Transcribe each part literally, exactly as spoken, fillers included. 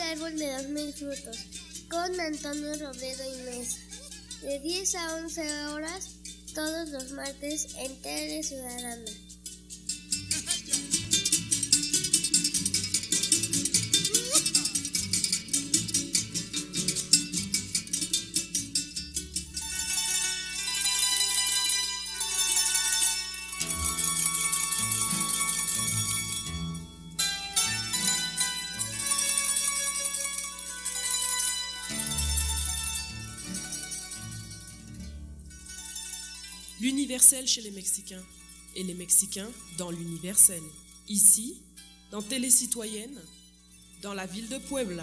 árbol de los mil frutos con Antonio Robledo y Mesa, de diez a once horas todos los martes en Tele Ciudadana. L'universel chez les Mexicains et les Mexicains dans l'universel. Ici, dans Télé Citoyenne, dans la ville de Puebla.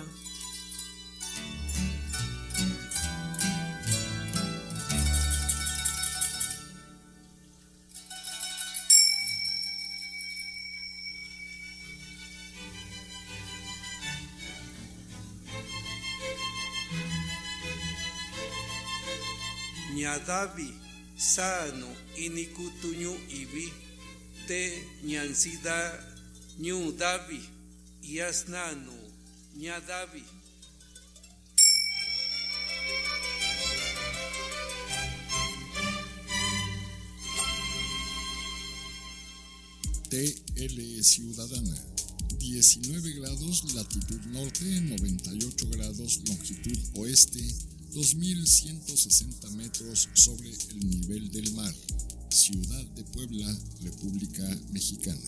Ñadavi sano inikutuñu ibi te ñansida ñu davi yasnanu ñadavi. T L Ciudadana, diecinueve grados latitud norte, noventa y ocho grados longitud oeste, dos mil ciento sesenta metros sobre el nivel del mar. Ciudad de Puebla, República Mexicana.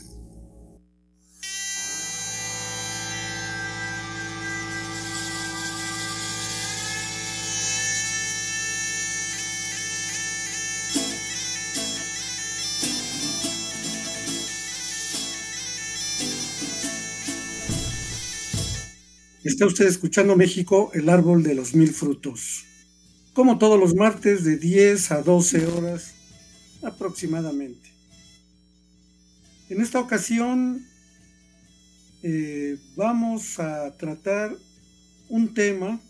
Está usted escuchando México, el árbol de los mil frutos. Como todos los martes de diez a doce horas aproximadamente. En esta ocasión eh, vamos a tratar un tema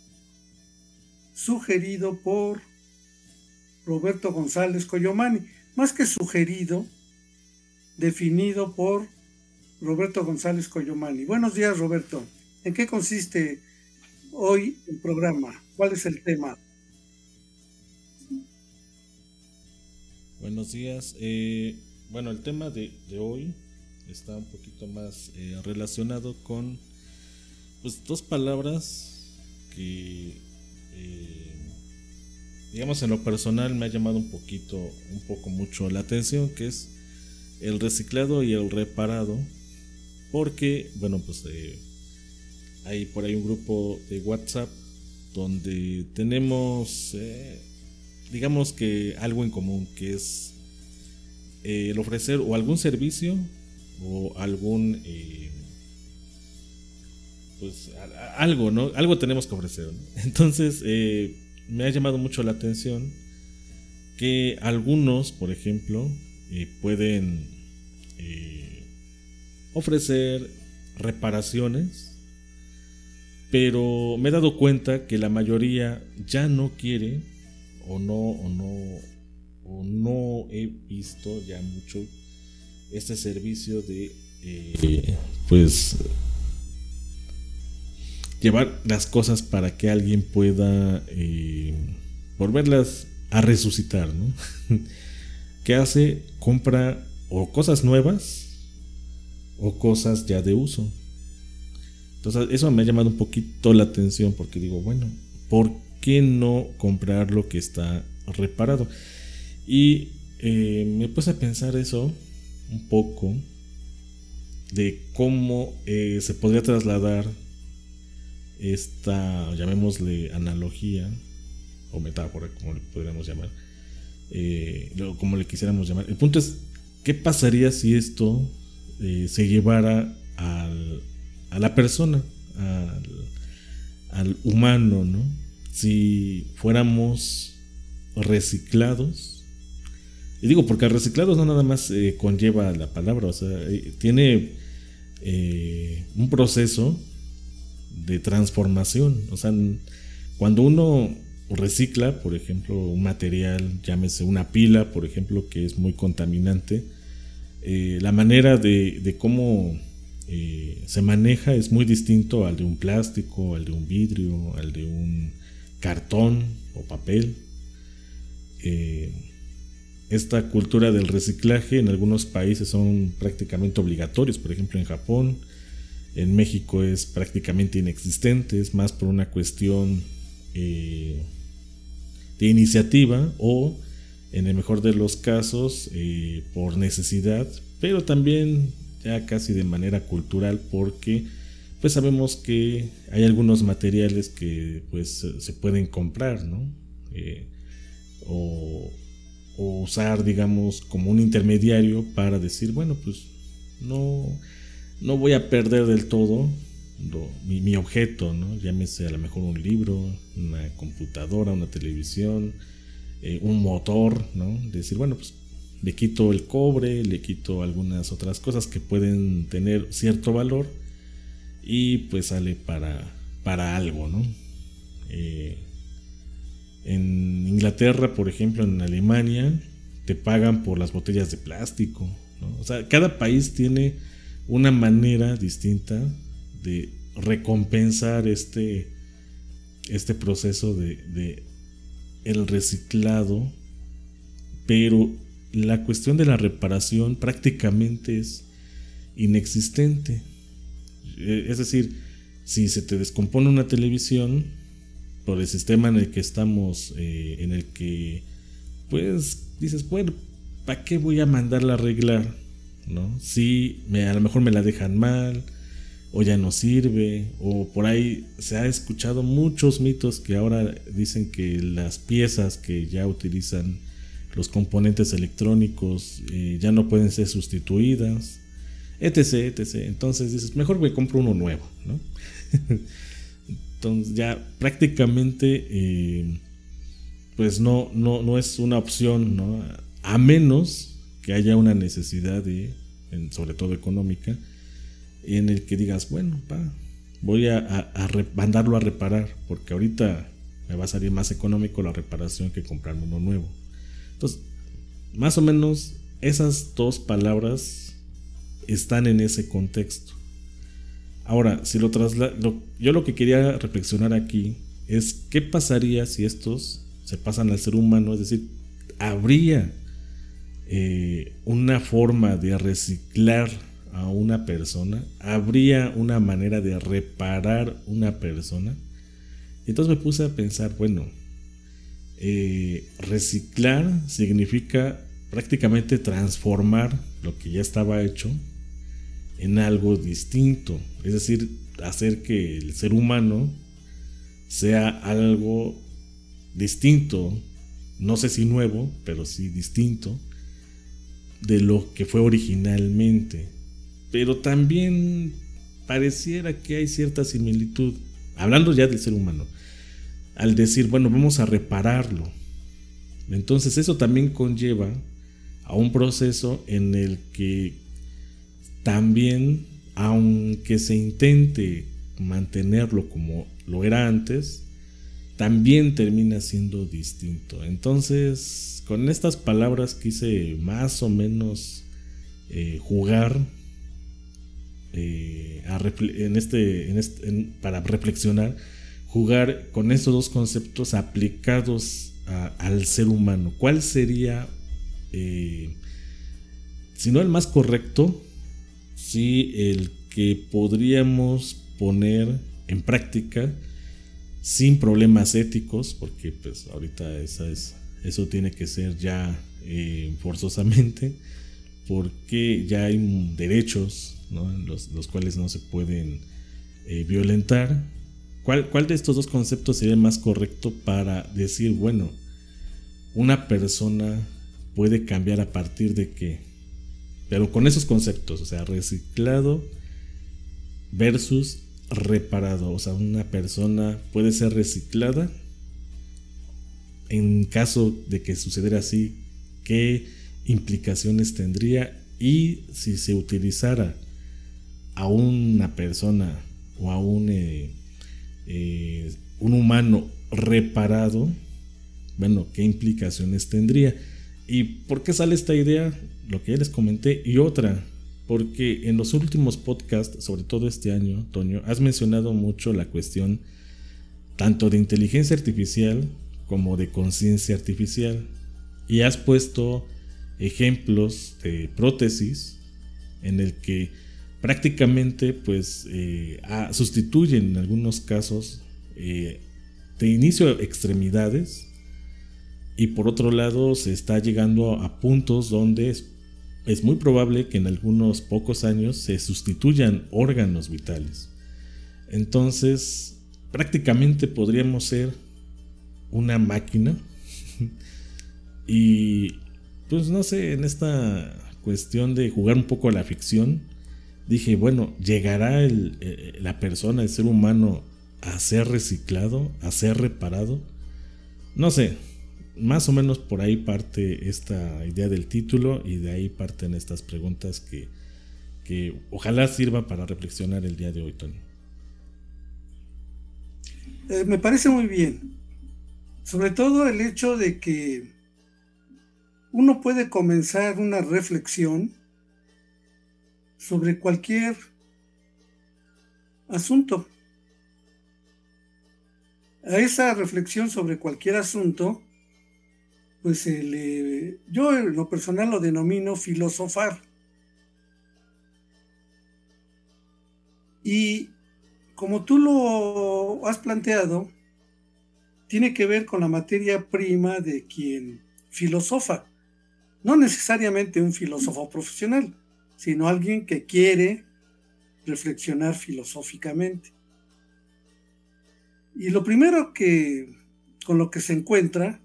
sugerido por Roberto González Coyomani. Más que sugerido, definido por Roberto González Coyomani. Buenos días, Roberto. ¿En qué consiste hoy el programa? ¿Cuál es el tema? Buenos días. Eh, bueno, el tema de, de hoy está un poquito más eh, relacionado con pues, dos palabras que, eh, digamos, en lo personal me ha llamado un poquito, un poco mucho la atención, que es el reciclado y el reparado, porque, bueno, pues eh, hay por ahí un grupo de WhatsApp donde tenemos, eh, digamos que algo en común, que es eh, el ofrecer o algún servicio o algún, eh, pues a, a, algo, ¿no? Algo tenemos que ofrecer, ¿no? Entonces, eh, me ha llamado mucho la atención que algunos, por ejemplo, eh, pueden eh, ofrecer reparaciones, pero me he dado cuenta que la mayoría ya no quiere o no o no o no he visto ya mucho este servicio de eh, pues llevar las cosas para que alguien pueda eh, volverlas a resucitar, ¿no? ¿Qué hace? Compra o cosas nuevas o cosas ya de uso. Entonces eso me ha llamado un poquito la atención, porque digo, bueno, ¿por qué no comprar lo que está reparado? Y eh, me puse a pensar eso un poco, de cómo eh, se podría trasladar esta, llamémosle, analogía o metáfora, como le podríamos llamar, eh, como le quisiéramos llamar. El punto es, ¿qué pasaría si esto eh, se llevara al a la persona, al, al humano, ¿no? Si fuéramos reciclados. Y digo, porque reciclados no nada más eh, conlleva la palabra, o sea, eh, tiene eh, un proceso de transformación. O sea, cuando uno recicla, por ejemplo, un material, llámese una pila, por ejemplo, que es muy contaminante, eh, la manera de, de cómo eh, se maneja es muy distinto al de un plástico, al de un vidrio, al de un cartón o papel. Eh, esta cultura del reciclaje en algunos países son prácticamente obligatorios, por ejemplo en Japón. En México es prácticamente inexistente, es más por una cuestión eh, de iniciativa o, en el mejor de los casos, eh, por necesidad, pero también ya casi de manera cultural, porque pues sabemos que hay algunos materiales que pues se pueden comprar, ¿no? Eh, o, o usar, digamos, como un intermediario para decir, bueno, pues no... no voy a perder del todo lo, mi, mi objeto, ¿no? Llámese a lo mejor un libro, una computadora, una televisión, eh, un motor, ¿no? Decir, bueno, pues le quito el cobre, le quito algunas otras cosas que pueden tener cierto valor y pues sale para, para algo, ¿no? Eh, en Inglaterra, por ejemplo, en Alemania, te pagan por las botellas de plástico, ¿no? O sea, cada país tiene una manera distinta de recompensar este, este proceso de, de el reciclado, pero la cuestión de la reparación prácticamente es inexistente. Es decir, si se te descompone una televisión por el sistema en el que estamos, eh, en el que pues dices, bueno, ¿para qué voy a mandarla a arreglar? ¿No? Si me, a lo mejor me la dejan mal o ya no sirve, o por ahí se ha escuchado muchos mitos que ahora dicen que las piezas que ya utilizan los componentes electrónicos eh, ya no pueden ser sustituidas, etc, etc. Entonces dices, mejor me compro uno nuevo, ¿no? Entonces ya prácticamente eh, pues no, no, no es una opción, ¿no? A menos que haya una necesidad de, en, sobre todo económica, en el que digas, bueno, pa, voy a, a, a re, mandarlo a reparar, porque ahorita me va a salir más económico la reparación que comprarme uno nuevo. Entonces, más o menos esas dos palabras están en ese contexto. Ahora, si lo traslado, yo lo que quería reflexionar aquí es qué pasaría si estos se pasan al ser humano, es decir, habría Eh, una forma de reciclar a una persona, habría una manera de reparar una persona. Entonces me puse a pensar, bueno, eh, reciclar significa prácticamente transformar lo que ya estaba hecho en algo distinto, es decir, hacer que el ser humano sea algo distinto, no sé si nuevo, pero sí distinto de lo que fue originalmente. Pero también pareciera que hay cierta similitud, hablando ya del ser humano, al decir, bueno, vamos a repararlo. Entonces eso también conlleva a un proceso en el que también, aunque se intente mantenerlo como lo era antes, también termina siendo distinto. Entonces, con estas palabras quise más o menos eh, jugar eh, a en este, en este en, para reflexionar, jugar con estos dos conceptos aplicados a, al ser humano. ¿Cuál sería, eh, si no el más correcto, sí el que podríamos poner en práctica sin problemas éticos? Porque pues ahorita esa es eso tiene que ser ya eh, forzosamente, porque ya hay derechos, ¿no? los, los cuales no se pueden eh, violentar. ¿Cuál, ¿Cuál de estos dos conceptos sería más correcto para decir, bueno, una persona puede cambiar a partir de qué? Pero con esos conceptos, o sea, reciclado versus reparado. O sea, una persona puede ser reciclada. En caso de que sucediera así, ¿qué implicaciones tendría? Y si se utilizara a una persona o a un, eh, eh, un humano reparado, bueno, ¿qué implicaciones tendría? ¿Y por qué sale esta idea? Lo que ya les comenté. Y otra, porque en los últimos podcasts, sobre todo este año, Toño, has mencionado mucho la cuestión tanto de inteligencia artificial como de conciencia artificial, y has puesto ejemplos de prótesis en el que prácticamente pues eh, a, sustituyen en algunos casos eh, de inicio extremidades, y por otro lado se está llegando a puntos donde es, es muy probable que en algunos pocos años se sustituyan órganos vitales. Entonces prácticamente podríamos ser una máquina. Y pues no sé, en esta cuestión de jugar un poco a la ficción, dije, bueno, ¿llegará el, eh, la persona, el ser humano, a ser reciclado, a ser reparado? No sé, más o menos por ahí parte esta idea del título, y de ahí parten estas preguntas que, que ojalá sirva para reflexionar el día de hoy, Tony. Eh, me parece muy bien, sobre todo el hecho de que uno puede comenzar una reflexión sobre cualquier asunto. A esa reflexión sobre cualquier asunto, pues se le, yo en lo personal lo denomino filosofar. Y como tú lo has planteado, tiene que ver con la materia prima de quien filosofa. No necesariamente un filósofo profesional, sino alguien que quiere reflexionar filosóficamente. Y lo primero que, con lo que se encuentra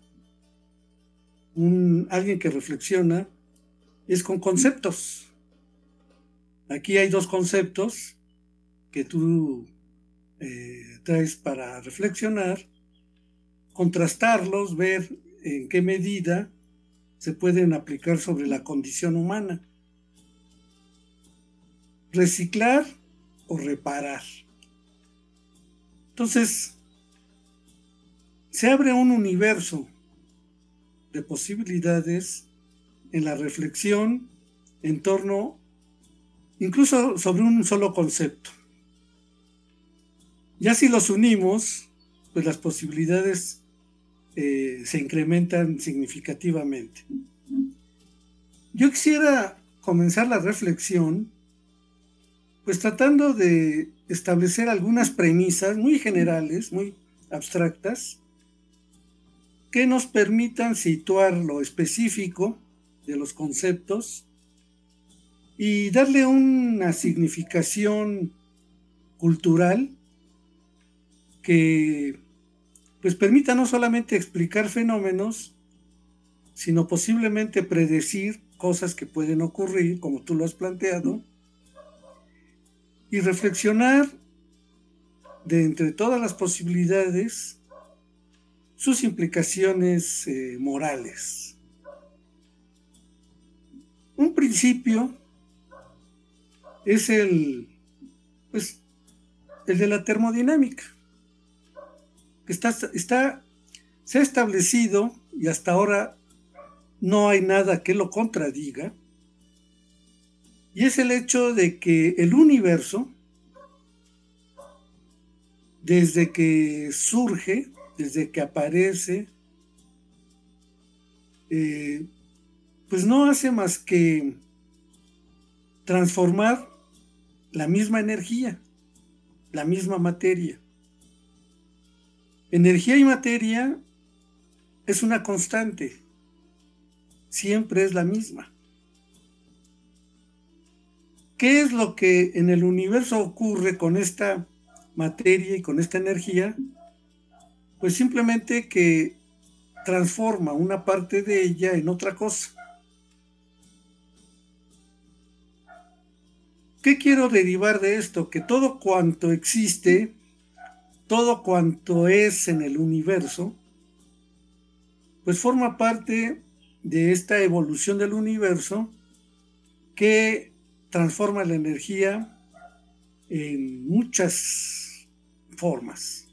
un, alguien que reflexiona, es con conceptos. Aquí hay dos conceptos que tú eh, traes para reflexionar, contrastarlos, ver en qué medida se pueden aplicar sobre la condición humana. Reciclar o reparar. Entonces, se abre un universo de posibilidades en la reflexión en torno, incluso sobre un solo concepto. Ya si los unimos, pues las posibilidades eh, se incrementan significativamente. Yo quisiera comenzar la reflexión pues tratando de establecer algunas premisas muy generales, muy abstractas, que nos permitan situar lo específico de los conceptos y darle una significación cultural que pues permita no solamente explicar fenómenos, sino posiblemente predecir cosas que pueden ocurrir, como tú lo has planteado, y reflexionar de entre todas las posibilidades sus implicaciones eh, morales. Un principio es el, pues, el de la termodinámica, que está, está, se ha establecido y hasta ahora no hay nada que lo contradiga, y es el hecho de que el universo, desde que surge, desde que aparece, eh, pues no hace más que transformar la misma energía, la misma materia. Energía y materia es una constante, siempre es la misma. ¿Qué es lo que en el universo ocurre con esta materia y con esta energía? Pues simplemente que transforma una parte de ella en otra cosa. ¿Qué quiero derivar de esto? Que todo cuanto existe, todo cuanto es en el universo, pues forma parte de esta evolución del universo que transforma la energía en muchas formas.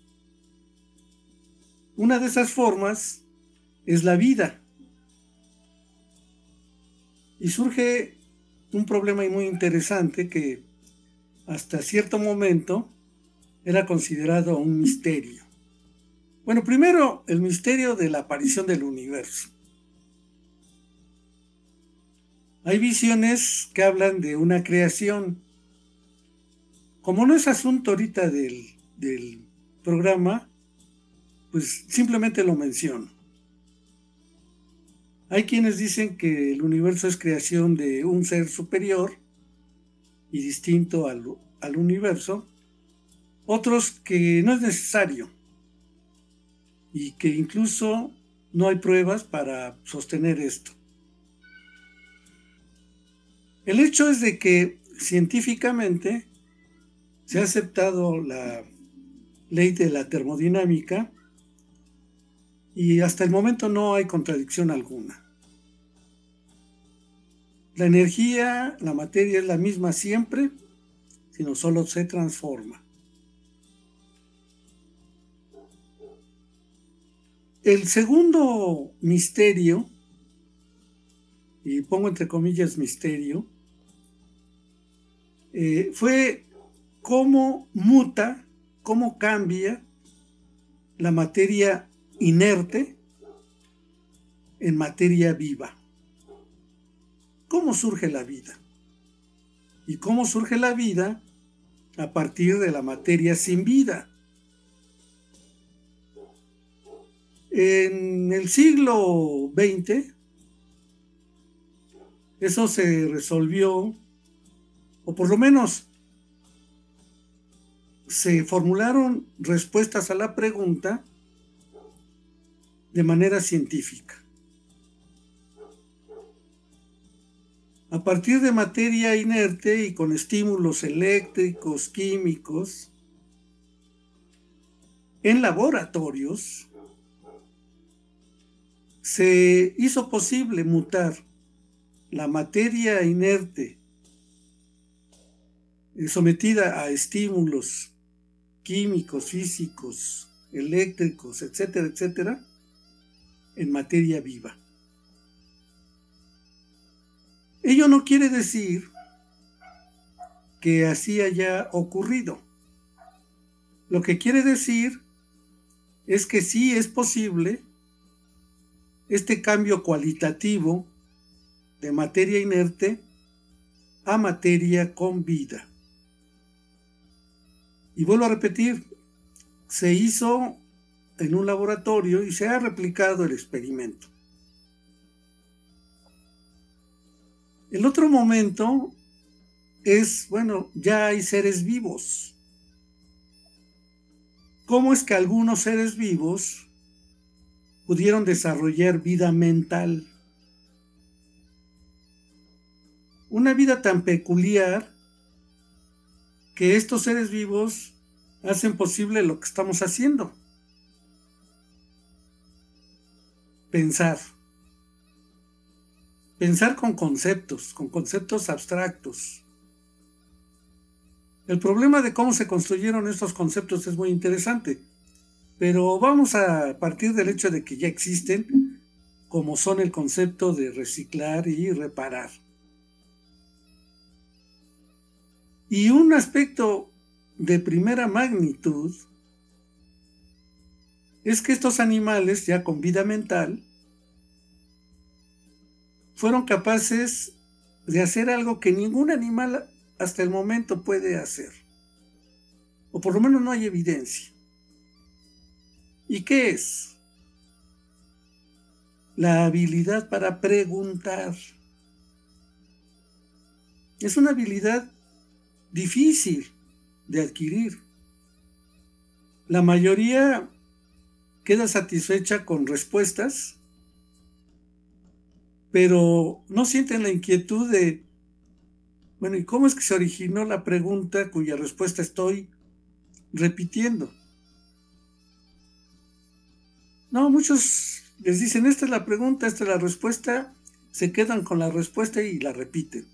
Una de esas formas es la vida. Y surge un problema muy interesante que hasta cierto momento era considerado un misterio. Bueno, primero el misterio de la aparición del universo. Hay visiones que hablan de una creación. Como no es asunto ahorita del, del programa, pues simplemente lo menciono. Hay quienes dicen que el universo es creación de un ser superior y distinto al, al universo. Otros que no es necesario y que incluso no hay pruebas para sostener esto. El hecho es de que científicamente se ha aceptado la ley de la termodinámica y hasta el momento no hay contradicción alguna. La energía, la materia es la misma siempre, sino solo se transforma. El segundo misterio, y pongo entre comillas misterio, eh, fue cómo muta, cómo cambia la materia inerte en materia viva. ¿Cómo surge la vida? ¿Y cómo surge la vida a partir de la materia sin vida? En el siglo veinte, eso se resolvió, o por lo menos se formularon respuestas a la pregunta de manera científica. A partir de materia inerte y con estímulos eléctricos, químicos, en laboratorios, se hizo posible mutar la materia inerte sometida a estímulos químicos, físicos, eléctricos, etcétera, etcétera, en materia viva. Ello no quiere decir que así haya ocurrido. Lo que quiere decir es que sí es posible este cambio cualitativo de materia inerte a materia con vida. Y vuelvo a repetir, se hizo en un laboratorio y se ha replicado el experimento. El otro momento es, bueno, ya hay seres vivos. ¿Cómo es que algunos seres vivos pudieron desarrollar vida mental? Una vida tan peculiar que estos seres vivos hacen posible lo que estamos haciendo. Pensar. Pensar con conceptos, con conceptos abstractos. El problema de cómo se construyeron estos conceptos es muy interesante, pero vamos a partir del hecho de que ya existen, como son el concepto de reciclar y reparar. Y un aspecto de primera magnitud es que estos animales, ya con vida mental, fueron capaces de hacer algo que ningún animal hasta el momento puede hacer. O por lo menos no hay evidencia. ¿Y qué es? La habilidad para preguntar. Es una habilidad difícil de adquirir. La mayoría queda satisfecha con respuestas, pero no sienten la inquietud de, bueno, ¿y cómo es que se originó la pregunta cuya respuesta estoy repitiendo? No, muchos les dicen, esta es la pregunta, esta es la respuesta, se quedan con la respuesta y la repiten.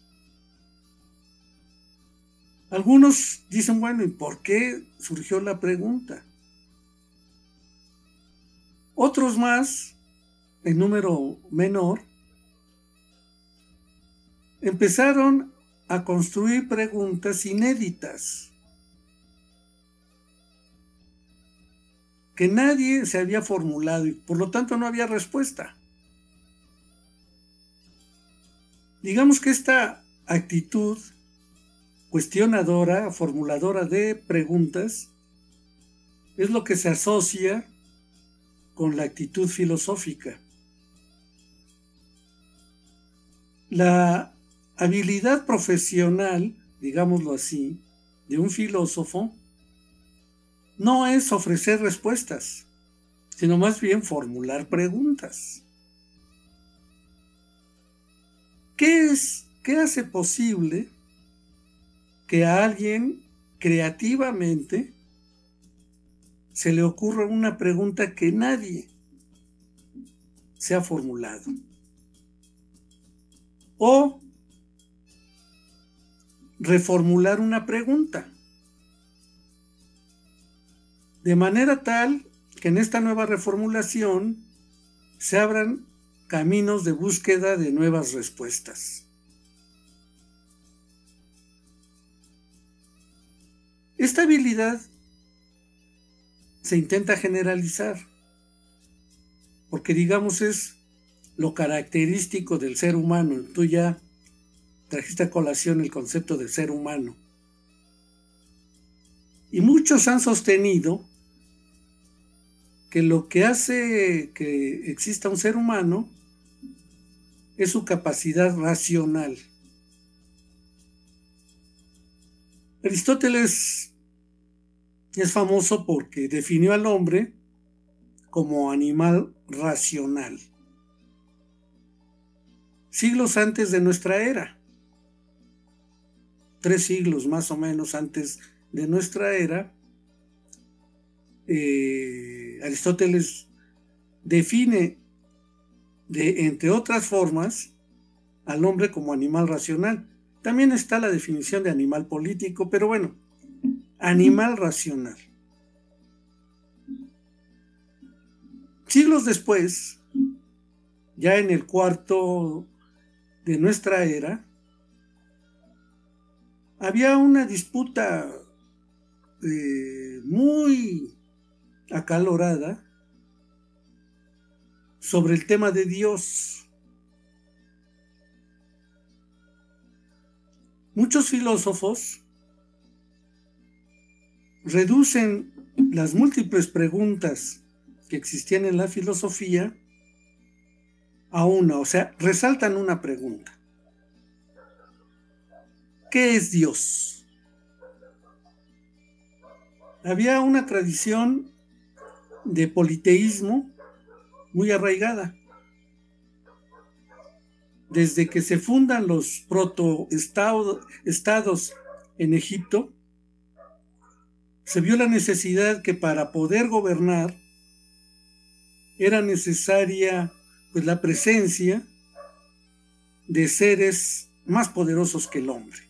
Algunos dicen, bueno, ¿y por qué surgió la pregunta? Otros más, en número menor, empezaron a construir preguntas inéditas que nadie se había formulado y por lo tanto no había respuesta. Digamos que esta actitud cuestionadora, formuladora de preguntas, es lo que se asocia con la actitud filosófica. La habilidad profesional, digámoslo así, de un filósofo no es ofrecer respuestas, sino más bien formular preguntas. ¿Qué es, qué hace posible que a alguien creativamente se le ocurra una pregunta que nadie se ha formulado? O reformular una pregunta, de manera tal que en esta nueva reformulación se abran caminos de búsqueda de nuevas respuestas. Esta habilidad se intenta generalizar, porque digamos es lo característico del ser humano. Tú ya trajiste a colación el concepto de ser humano. Y muchos han sostenido que lo que hace que exista un ser humano es su capacidad racional. Aristóteles es famoso porque definió al hombre como animal racional. Siglos antes de nuestra era, tres siglos más o menos antes de nuestra era, eh, Aristóteles define, de, entre otras formas, al hombre como animal racional. También está la definición de animal político, pero bueno, animal racional. Siglos después, ya en el cuarto de nuestra era, había una disputa eh, muy acalorada sobre el tema de Dios. Muchos filósofos reducen las múltiples preguntas que existían en la filosofía a una, o sea, resaltan una pregunta. ¿Qué es Dios? Había una tradición de politeísmo muy arraigada. Desde que se fundan los protoestados en Egipto, se vio la necesidad que para poder gobernar era necesaria pues la presencia de seres más poderosos que el hombre.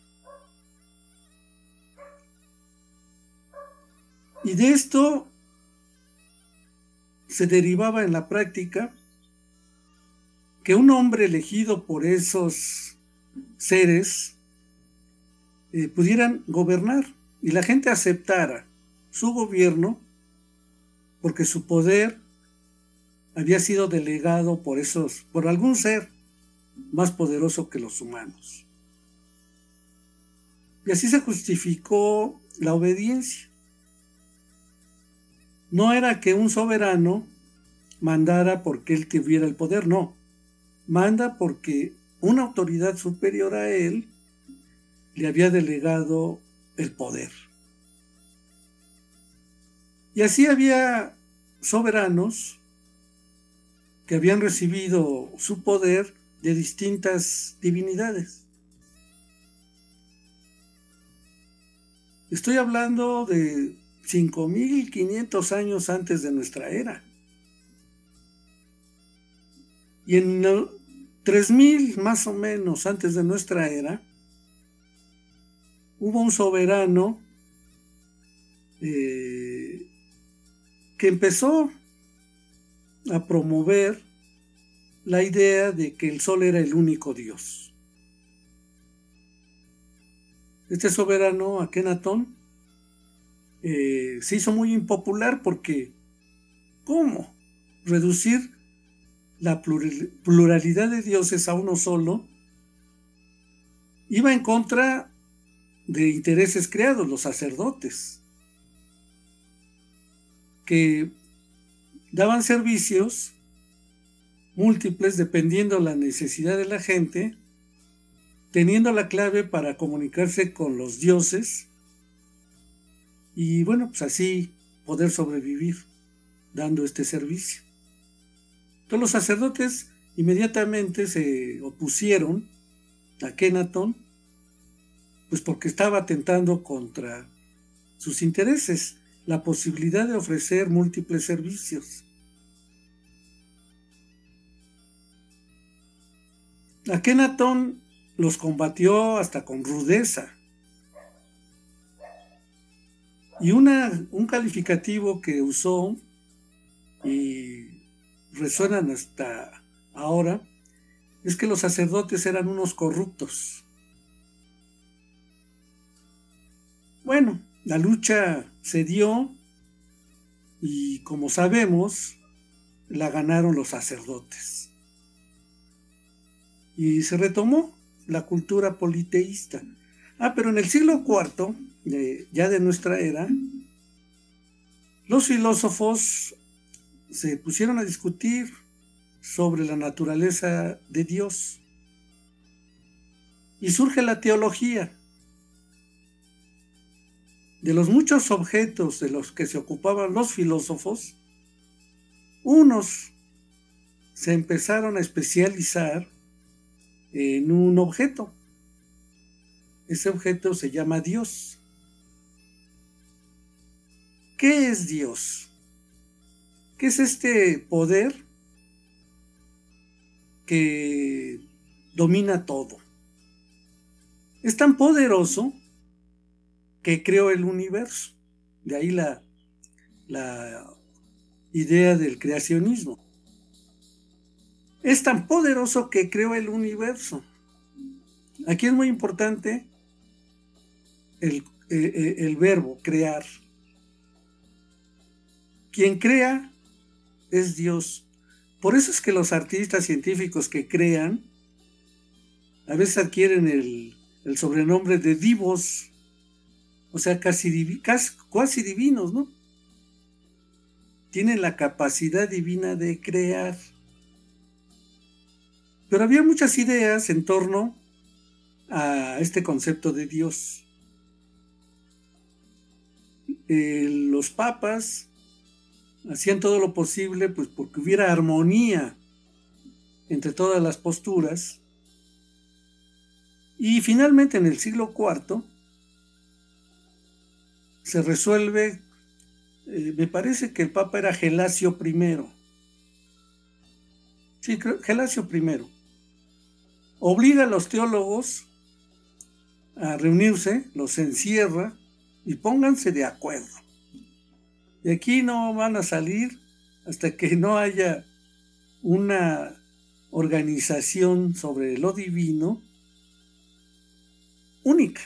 Y de esto se derivaba en la práctica que un hombre elegido por esos seres eh, pudieran gobernar y la gente aceptara su gobierno porque su poder había sido delegado por esos, por algún ser más poderoso que los humanos. Y así se justificó la obediencia. No era que un soberano mandara porque él tuviera el poder, no. Manda porque una autoridad superior a él le había delegado el poder. Y así había soberanos que habían recibido su poder de distintas divinidades. Estoy hablando de cinco mil quinientos años antes de nuestra era. Y en tres mil más o menos antes de nuestra era, hubo un soberano eh, que empezó a promover la idea de que el sol era el único Dios. Este soberano, Akenatón, eh, se hizo muy impopular porque ¿cómo reducir la pluralidad de dioses a uno solo? Iba en contra de intereses creados, los sacerdotes, que daban servicios múltiples dependiendo de la necesidad de la gente, teniendo la clave para comunicarse con los dioses y bueno, pues así poder sobrevivir dando este servicio. Entonces los sacerdotes inmediatamente se opusieron a Akenatón, pues porque estaba atentando contra sus intereses, la posibilidad de ofrecer múltiples servicios. Akenatón los combatió hasta con rudeza. Y una, un calificativo que usó y resuenan hasta ahora es que los sacerdotes eran unos corruptos. Bueno, la lucha se dio y como sabemos, la ganaron los sacerdotes. Y se retomó la cultura politeísta. Ah, pero en el siglo cuarto, de, ya de nuestra era, los filósofos se pusieron a discutir sobre la naturaleza de Dios. Y surge la teología. De los muchos objetos de los que se ocupaban los filósofos, unos se empezaron a especializar en un objeto. Ese objeto se llama Dios. ¿Qué es Dios? ¿Qué es este poder que domina todo? Es tan poderoso que creó el universo. De ahí la, la idea del creacionismo. Es tan poderoso que creó el universo. Aquí es muy importante el, el, el verbo crear. Quien crea es Dios. Por eso es que los artistas científicos que crean a veces adquieren el, el sobrenombre de divos, o sea, casi, divi, casi, casi divinos, ¿no? Tienen la capacidad divina de crear. Pero había muchas ideas en torno a este concepto de Dios. Eh, los papas hacían todo lo posible pues porque hubiera armonía entre todas las posturas. Y finalmente en el siglo cuarto se resuelve, eh, me parece que el papa era Gelasio primero. Sí, creo, Gelasio primero. Obliga a los teólogos a reunirse, los encierra y pónganse de acuerdo. De aquí no van a salir hasta que no haya una organización sobre lo divino única.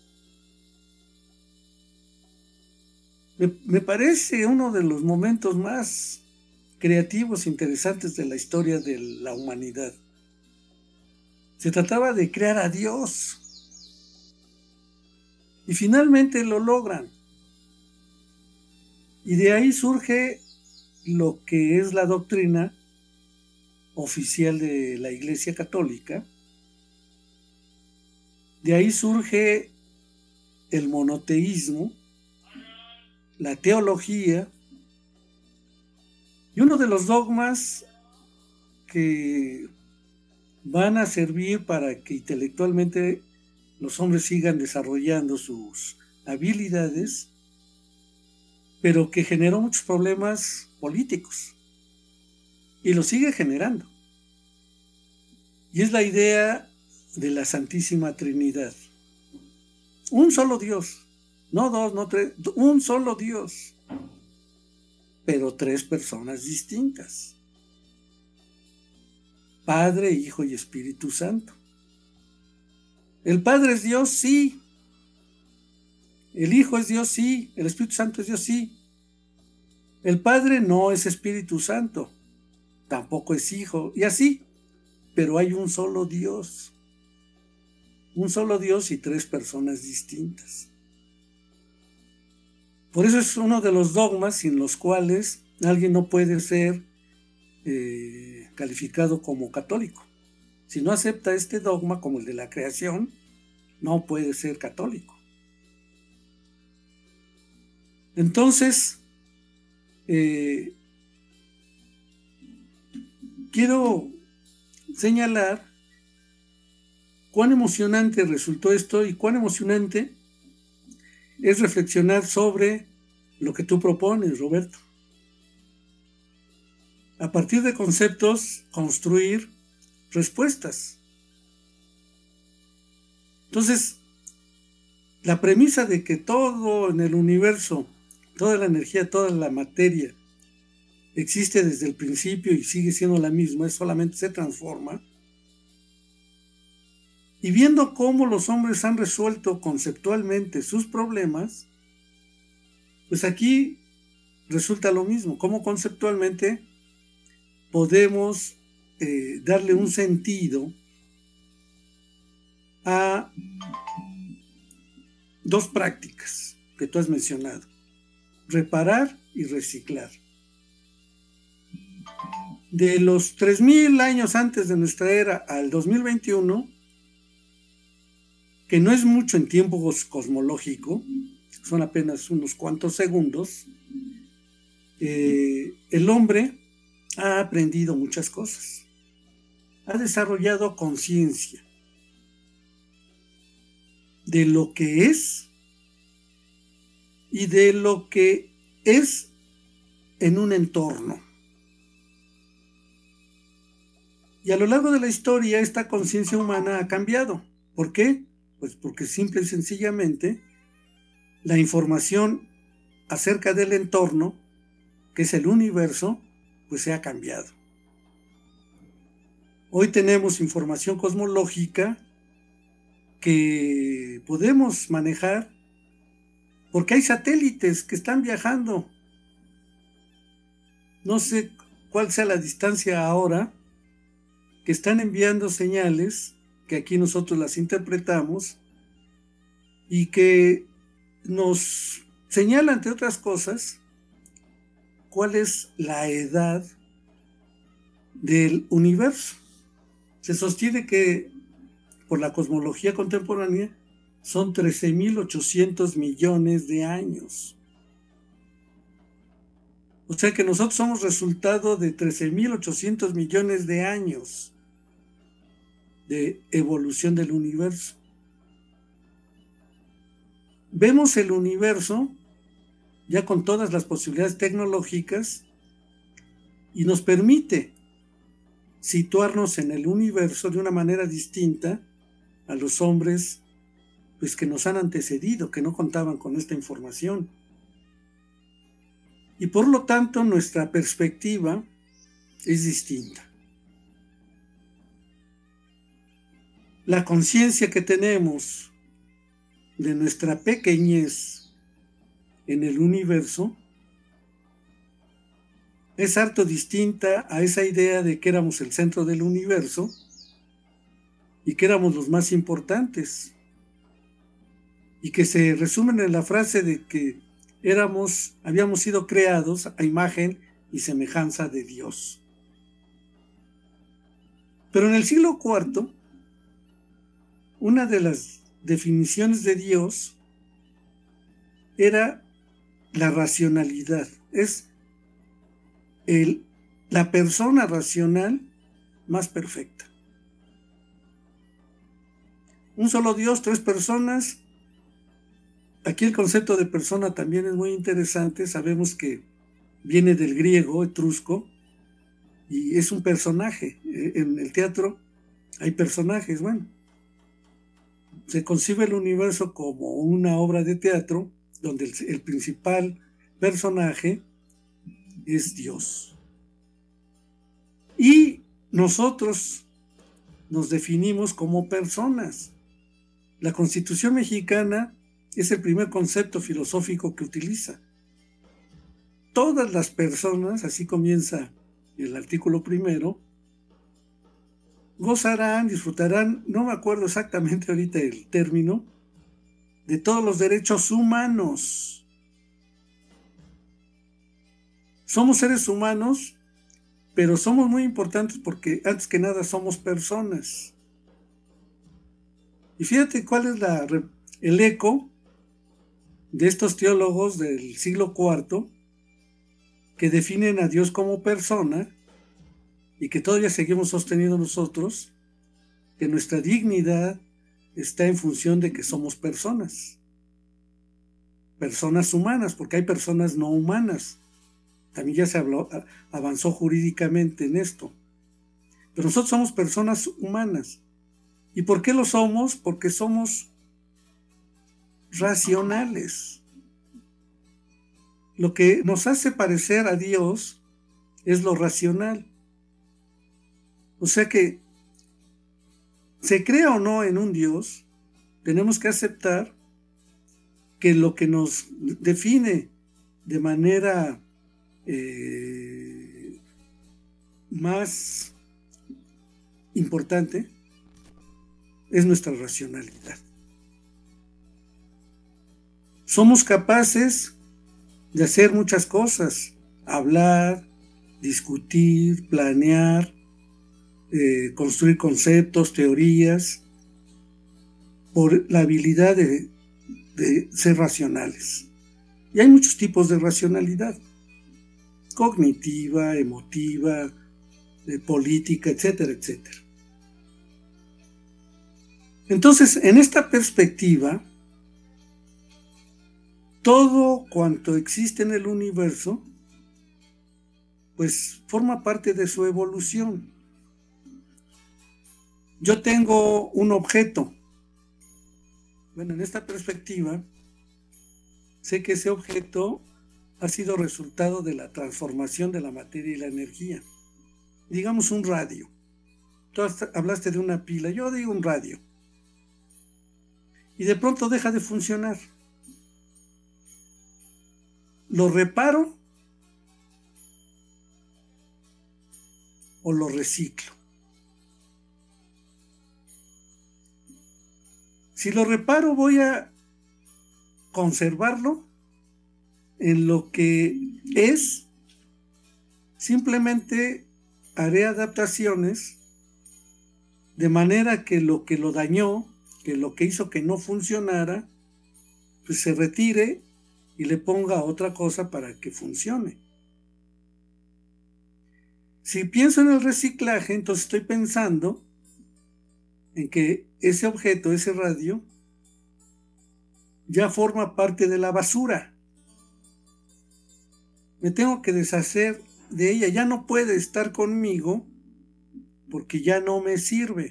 Me, me parece uno de los momentos más creativos e interesantes de la historia de la humanidad. Se trataba de crear a Dios. Y finalmente lo logran. Y de ahí surge lo que es la doctrina oficial de la Iglesia Católica. De ahí surge el monoteísmo, la teología, y uno de los dogmas que van a servir para que intelectualmente los hombres sigan desarrollando sus habilidades, pero que generó muchos problemas políticos y lo sigue generando. Y es la idea de la Santísima Trinidad. Un solo Dios, no dos, no tres, un solo Dios, pero tres personas distintas. Padre, Hijo y Espíritu Santo. ¿El Padre es Dios? Sí, El Hijo es Dios, sí. El Espíritu Santo es Dios, sí. El Padre no es Espíritu Santo, tampoco es Hijo, y así. Pero hay un solo Dios. Un solo Dios y tres personas distintas. Por eso es uno de los dogmas sin los cuales alguien no puede ser eh, calificado como católico. Si no acepta este dogma como el de la creación, no puede ser católico. Entonces, eh, quiero señalar cuán emocionante resultó esto y cuán emocionante es reflexionar sobre lo que tú propones, Roberto. A partir de conceptos, construir respuestas. Entonces, la premisa de que todo en el universo, toda la energía, toda la materia, existe desde el principio y sigue siendo la misma, es solamente se transforma. Y viendo cómo los hombres han resuelto conceptualmente sus problemas, pues aquí resulta lo mismo, cómo conceptualmente podemos eh, darle un sentido a dos prácticas que tú has mencionado: reparar y reciclar. De los tres mil años antes de nuestra era al dos mil veintiuno, que no es mucho en tiempo cosmológico, son apenas unos cuantos segundos, eh, el hombre ha aprendido muchas cosas, ha desarrollado conciencia de lo que es y de lo que es en un entorno. Y a lo largo de la historia esta conciencia humana ha cambiado. ¿Por qué? Pues porque simple y sencillamente la información acerca del entorno, que es el universo, pues se ha cambiado. Hoy tenemos información cosmológica que podemos manejar porque hay satélites que están viajando. No sé cuál sea la distancia ahora, que están enviando señales que aquí nosotros las interpretamos y que nos señala, entre otras cosas, cuál es la edad del universo. Se sostiene que por la cosmología contemporánea son trece mil ochocientos millones de años. O sea que nosotros somos resultado de trece mil ochocientos millones de años de evolución del universo. Vemos el universo ya con todas las posibilidades tecnológicas y nos permite situarnos en el universo de una manera distinta a los hombres pues, que nos han antecedido, que no contaban con esta información. Y por lo tanto nuestra perspectiva es distinta. La conciencia que tenemos de nuestra pequeñez en el universo es harto distinta a esa idea de que éramos el centro del universo y que éramos los más importantes, y que se resumen en la frase de que éramos, habíamos sido creados a imagen y semejanza de Dios. Pero en el siglo cuarto, una de las definiciones de Dios era la racionalidad. Es el, la persona racional más perfecta. Un solo Dios, tres personas. Aquí el concepto de persona también es muy interesante. Sabemos que viene del griego etrusco y es un personaje. En el teatro hay personajes. Bueno, se concibe el universo como una obra de teatro donde el, el principal personaje es Dios. Y nosotros nos definimos como personas. La Constitución mexicana es el primer concepto filosófico que utiliza. Todas las personas, así comienza el artículo primero, gozarán, disfrutarán, no me acuerdo exactamente ahorita el término, de todos los derechos humanos. Somos seres humanos, pero somos muy importantes porque antes que nada somos personas. Y fíjate cuál es la, el eco de estos teólogos del siglo cuarto que definen a Dios como persona y que todavía seguimos sosteniendo nosotros, que nuestra dignidad está en función de que somos personas. Personas humanas, porque hay personas no humanas. También ya se habló, avanzó jurídicamente en esto. Pero nosotros somos personas humanas. ¿Y por qué lo somos? Porque somos racionales. Lo que nos hace parecer a Dios es lo racional. O sea que, se crea o no en un Dios, tenemos que aceptar que lo que nos define de manera eh, más importante es nuestra racionalidad. Somos capaces de hacer muchas cosas, hablar, discutir, planear, eh, construir conceptos, teorías, por la habilidad de, de ser racionales. Y hay muchos tipos de racionalidad, cognitiva, emotiva, eh, política, etcétera, etcétera. Entonces, en esta perspectiva, todo cuanto existe en el universo, pues forma parte de su evolución. Yo tengo un objeto. Bueno, en esta perspectiva, sé que ese objeto ha sido resultado de la transformación de la materia y la energía. Digamos un radio. Tú hablaste de una pila, yo digo un radio. Y de pronto deja de funcionar. ¿Lo reparo o lo reciclo? Si lo reparo, voy a conservarlo en lo que es. Simplemente haré adaptaciones de manera que lo que lo dañó, que lo que hizo que no funcionara, pues se retire y le ponga otra cosa para que funcione. Si pienso en el reciclaje, entonces estoy pensando en que ese objeto, ese radio, ya forma parte de la basura. Me tengo que deshacer de ella, ya no puede estar conmigo porque ya no me sirve.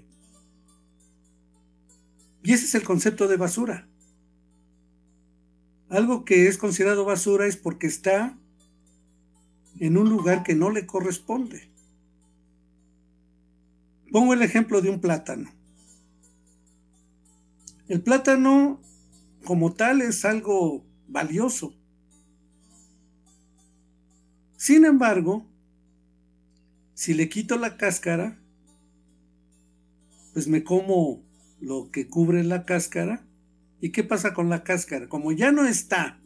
Y ese es el concepto de basura. Algo que es considerado basura es porque está en un lugar que no le corresponde. Pongo el ejemplo de un plátano. El plátano como tal es algo valioso. Sin embargo, si le quito la cáscara, pues me como lo que cubre la cáscara. ¿Y qué pasa con la cáscara? Como ya no está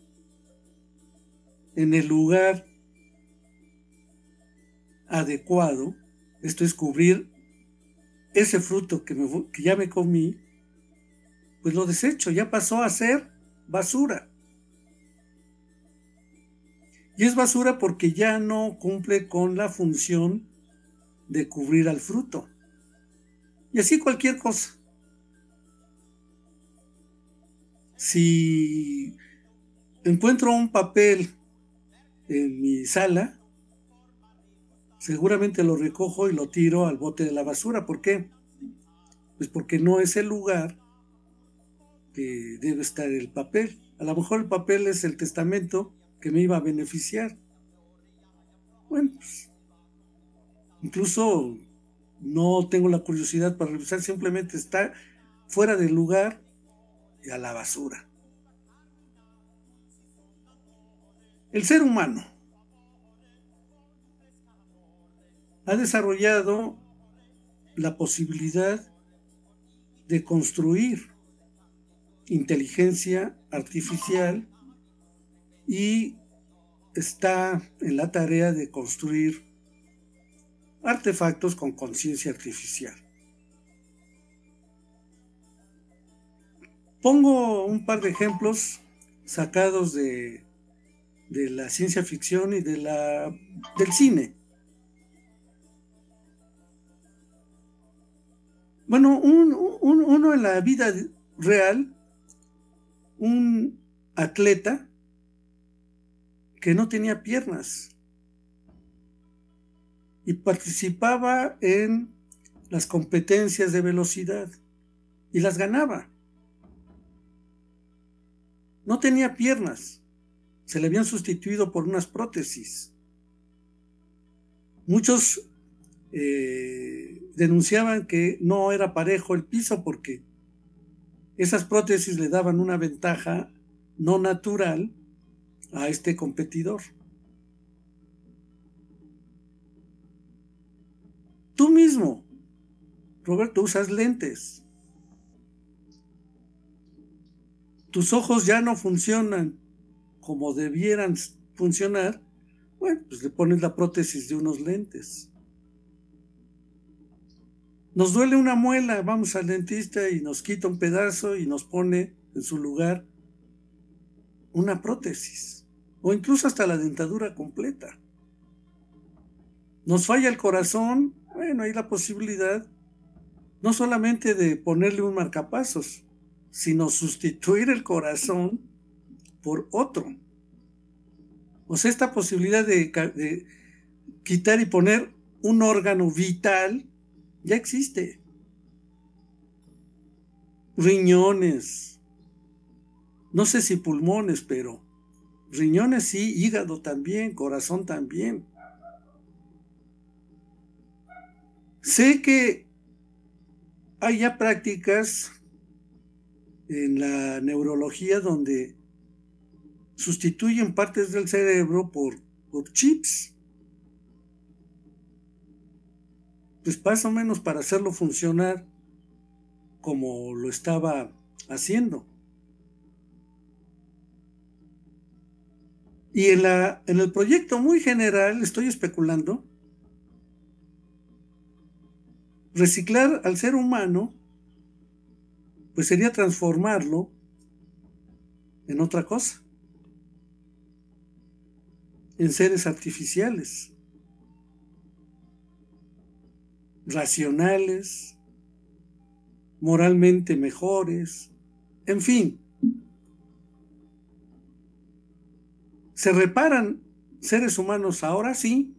en el lugar adecuado, esto es cubrir ese fruto que, me, que ya me comí, pues lo desecho, ya pasó a ser basura. Y es basura porque ya no cumple con la función de cubrir al fruto. Y así cualquier cosa. Si encuentro un papel en mi sala, seguramente lo recojo y lo tiro al bote de la basura. ¿Por qué? Pues porque no es el lugar que debe estar el papel. A lo mejor el papel es el testamento que me iba a beneficiar. Bueno, pues, incluso no tengo la curiosidad para revisar, simplemente está fuera del lugar y a la basura. El ser humano ha desarrollado la posibilidad de construir inteligencia artificial y está en la tarea de construir artefactos con conciencia artificial. Pongo un par de ejemplos sacados de, de la ciencia ficción y de la, del cine. Bueno, un, un, uno en la vida real, un atleta que no tenía piernas y participaba en las competencias de velocidad y las ganaba. No tenía piernas, se le habían sustituido por unas prótesis. Muchos eh, denunciaban que no era parejo el piso porque esas prótesis le daban una ventaja no natural a este competidor. Tú mismo, Roberto, usas lentes. Tus ojos ya no funcionan como debieran funcionar. Bueno, pues le pones la prótesis de unos lentes. Nos duele una muela, vamos al dentista y nos quita un pedazo y nos pone en su lugar una prótesis, o incluso hasta la dentadura completa. Nos falla el corazón, bueno, hay la posibilidad no solamente de ponerle un marcapasos, sino sustituir el corazón por otro. O sea, esta posibilidad de, de quitar y poner un órgano vital ya existe. Riñones, no sé si pulmones, pero riñones sí, hígado también, corazón también. Sé que hay ya prácticas en la neurología donde sustituyen partes del cerebro por, por chips. Pues más o menos para hacerlo funcionar como lo estaba haciendo. Y en, la, en el proyecto muy general, estoy especulando, reciclar al ser humano, pues sería transformarlo en otra cosa, en seres artificiales, racionales, moralmente mejores, en fin. ¿Se reparan seres humanos ahora? Sí.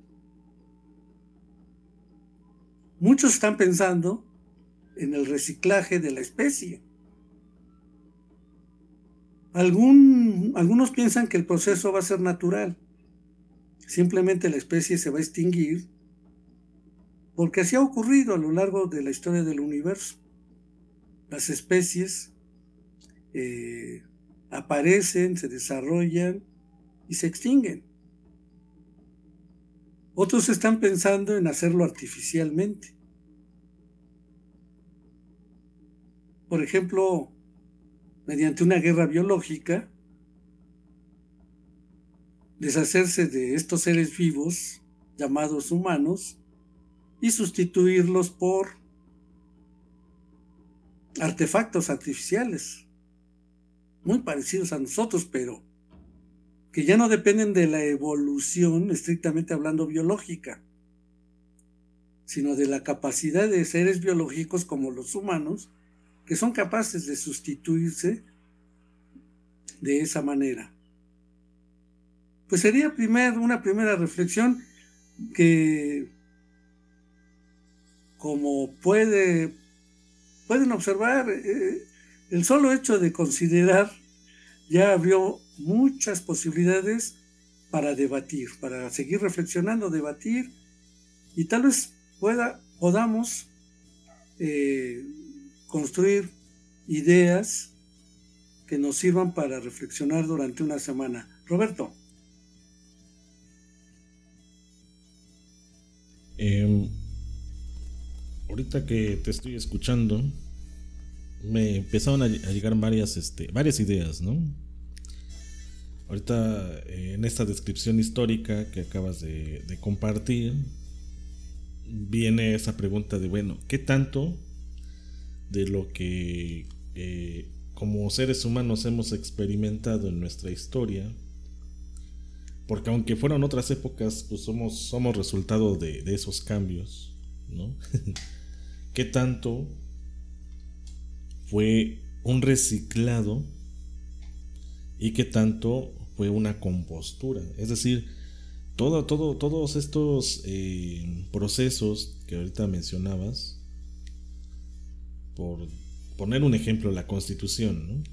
Muchos están pensando en el reciclaje de la especie. Algún, algunos piensan que el proceso va a ser natural. Simplemente la especie se va a extinguir, porque así ha ocurrido a lo largo de la historia del universo. Las especies eh, aparecen, se desarrollan y se extinguen. Otros están pensando en hacerlo artificialmente. Por ejemplo, mediante una guerra biológica, deshacerse de estos seres vivos llamados humanos y sustituirlos por artefactos artificiales muy parecidos a nosotros, pero que ya no dependen de la evolución estrictamente hablando biológica, sino de la capacidad de seres biológicos como los humanos, que son capaces de sustituirse de esa manera. Pues sería primer, una primera reflexión que, como puede, pueden observar, eh, el solo hecho de considerar ya abrió muchas posibilidades para debatir, para seguir reflexionando, debatir, y tal vez pueda, podamos eh, construir ideas que nos sirvan para reflexionar durante una semana. Roberto. Eh, ahorita que te estoy escuchando, me empezaron a, a llegar varias, este, varias ideas, ¿no? Ahorita eh, en esta descripción histórica que acabas de, de compartir, viene esa pregunta de, bueno, ¿qué tanto de lo que eh, como seres humanos hemos experimentado en nuestra historia? Porque aunque fueron otras épocas, pues somos, somos resultado de, de esos cambios, ¿no? ¿Qué tanto fue un reciclado y qué tanto fue una compostura? Es decir, todo, todo, todos estos eh, procesos que ahorita mencionabas, por poner un ejemplo, la Constitución, ¿no?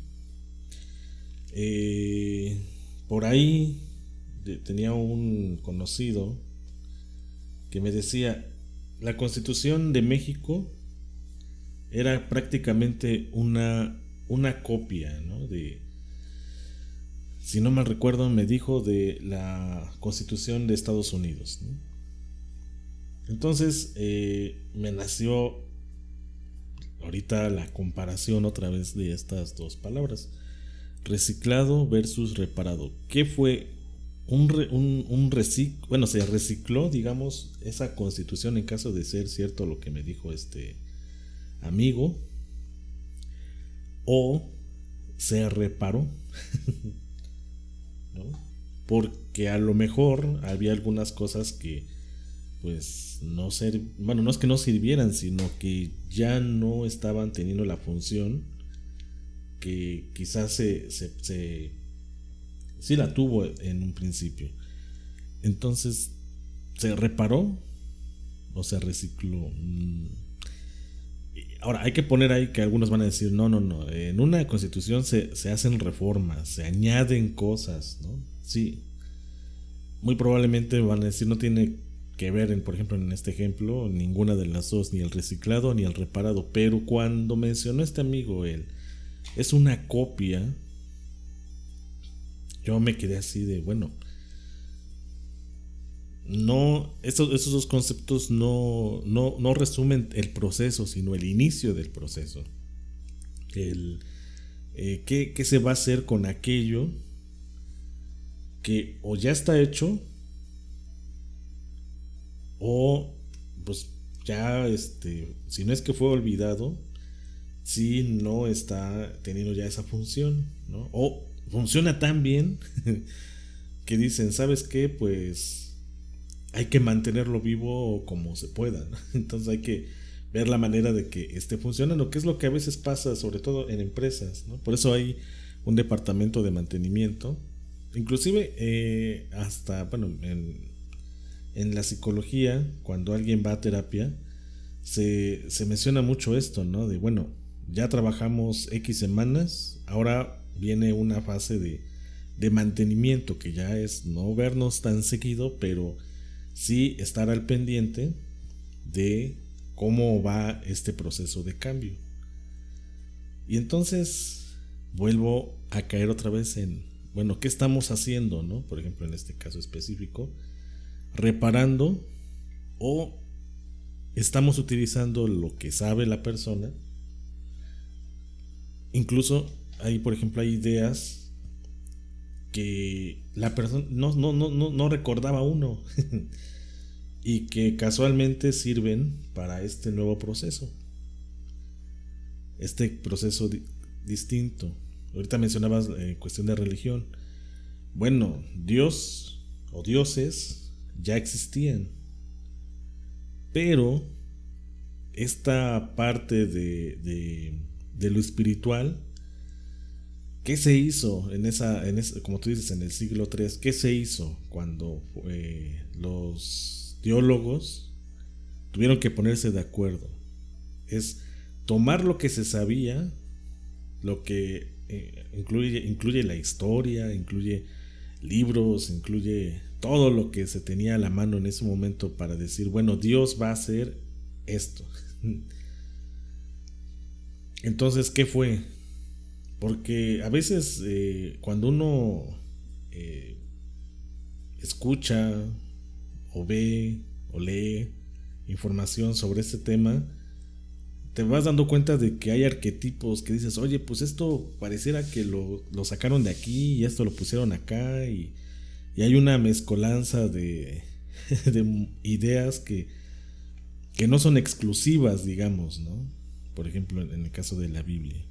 Eh, por ahí de, tenía un conocido que me decía, la Constitución de México era prácticamente una, una copia, ¿no? De, si no mal recuerdo, me dijo de la Constitución de Estados Unidos, ¿no? Entonces eh, me nació ahorita la comparación otra vez de estas dos palabras, reciclado versus reparado. ¿Qué fue un, re, un, un reciclo? Bueno, se recicló, digamos, esa Constitución en caso de ser cierto lo que me dijo este amigo, o se reparó, ¿no? Porque a lo mejor había algunas cosas que pues no ser, bueno, no es que no sirvieran, sino que ya no estaban teniendo la función que quizás se, se, se sí la tuvo en un principio. Entonces, ¿se reparó o se recicló? Ahora, hay que poner ahí que algunos van a decir, no, no, no, en una constitución se, se hacen reformas, se añaden cosas, ¿no? Sí, muy probablemente van a decir, no tiene que ver, en, por ejemplo, en este ejemplo, ninguna de las dos, ni el reciclado ni el reparado. Pero cuando mencionó este amigo, él es una copia, yo me quedé así de, bueno, no, esos, esos dos conceptos no, no, no resumen el proceso, sino el inicio del proceso. El, eh, ¿qué, ¿Qué se va a hacer con aquello que o ya está hecho, o pues ya, este, si no es que fue olvidado, si no está teniendo ya esa función, ¿no? O funciona tan bien que dicen, ¿sabes qué? Pues hay que mantenerlo vivo como se pueda, ¿no? Entonces hay que ver la manera de que esté funcionando, que es lo que a veces pasa, sobre todo en empresas, ¿no? Por eso hay un departamento de mantenimiento, inclusive eh, hasta, bueno, en En la psicología, cuando alguien va a terapia, se, se menciona mucho esto, ¿no? De, bueno, ya trabajamos X semanas, ahora viene una fase de, de mantenimiento, que ya es no vernos tan seguido, pero sí estar al pendiente de cómo va este proceso de cambio. Y entonces vuelvo a caer otra vez en, bueno, ¿qué estamos haciendo, no? Por ejemplo, en este caso específico, reparando, o estamos utilizando lo que sabe la persona. Incluso hay, por ejemplo, hay ideas que la persona no, no, no, no, no recordaba uno y que casualmente sirven para este nuevo proceso, este proceso di- distinto. Ahorita mencionabas eh, cuestión de religión. Bueno, Dios o dioses ya existían, pero esta parte de, de, de lo espiritual, ¿qué se hizo en esa, en ese, como tú dices, en el siglo tres? ¿Qué se hizo cuando eh, los teólogos tuvieron que ponerse de acuerdo? Es tomar lo que se sabía, lo que eh, incluye, incluye la historia, incluye libros, incluye todo lo que se tenía a la mano en ese momento para decir, bueno, Dios va a hacer esto. Entonces, ¿qué fue? Porque a veces eh, cuando uno eh, escucha o ve o lee información sobre este tema, te vas dando cuenta de que hay arquetipos que dices, oye, pues esto pareciera que lo, lo sacaron de aquí y esto lo pusieron acá, y, y hay una mezcolanza de, de ideas que, que no son exclusivas, digamos, ¿no? Por ejemplo, en el caso de la Biblia,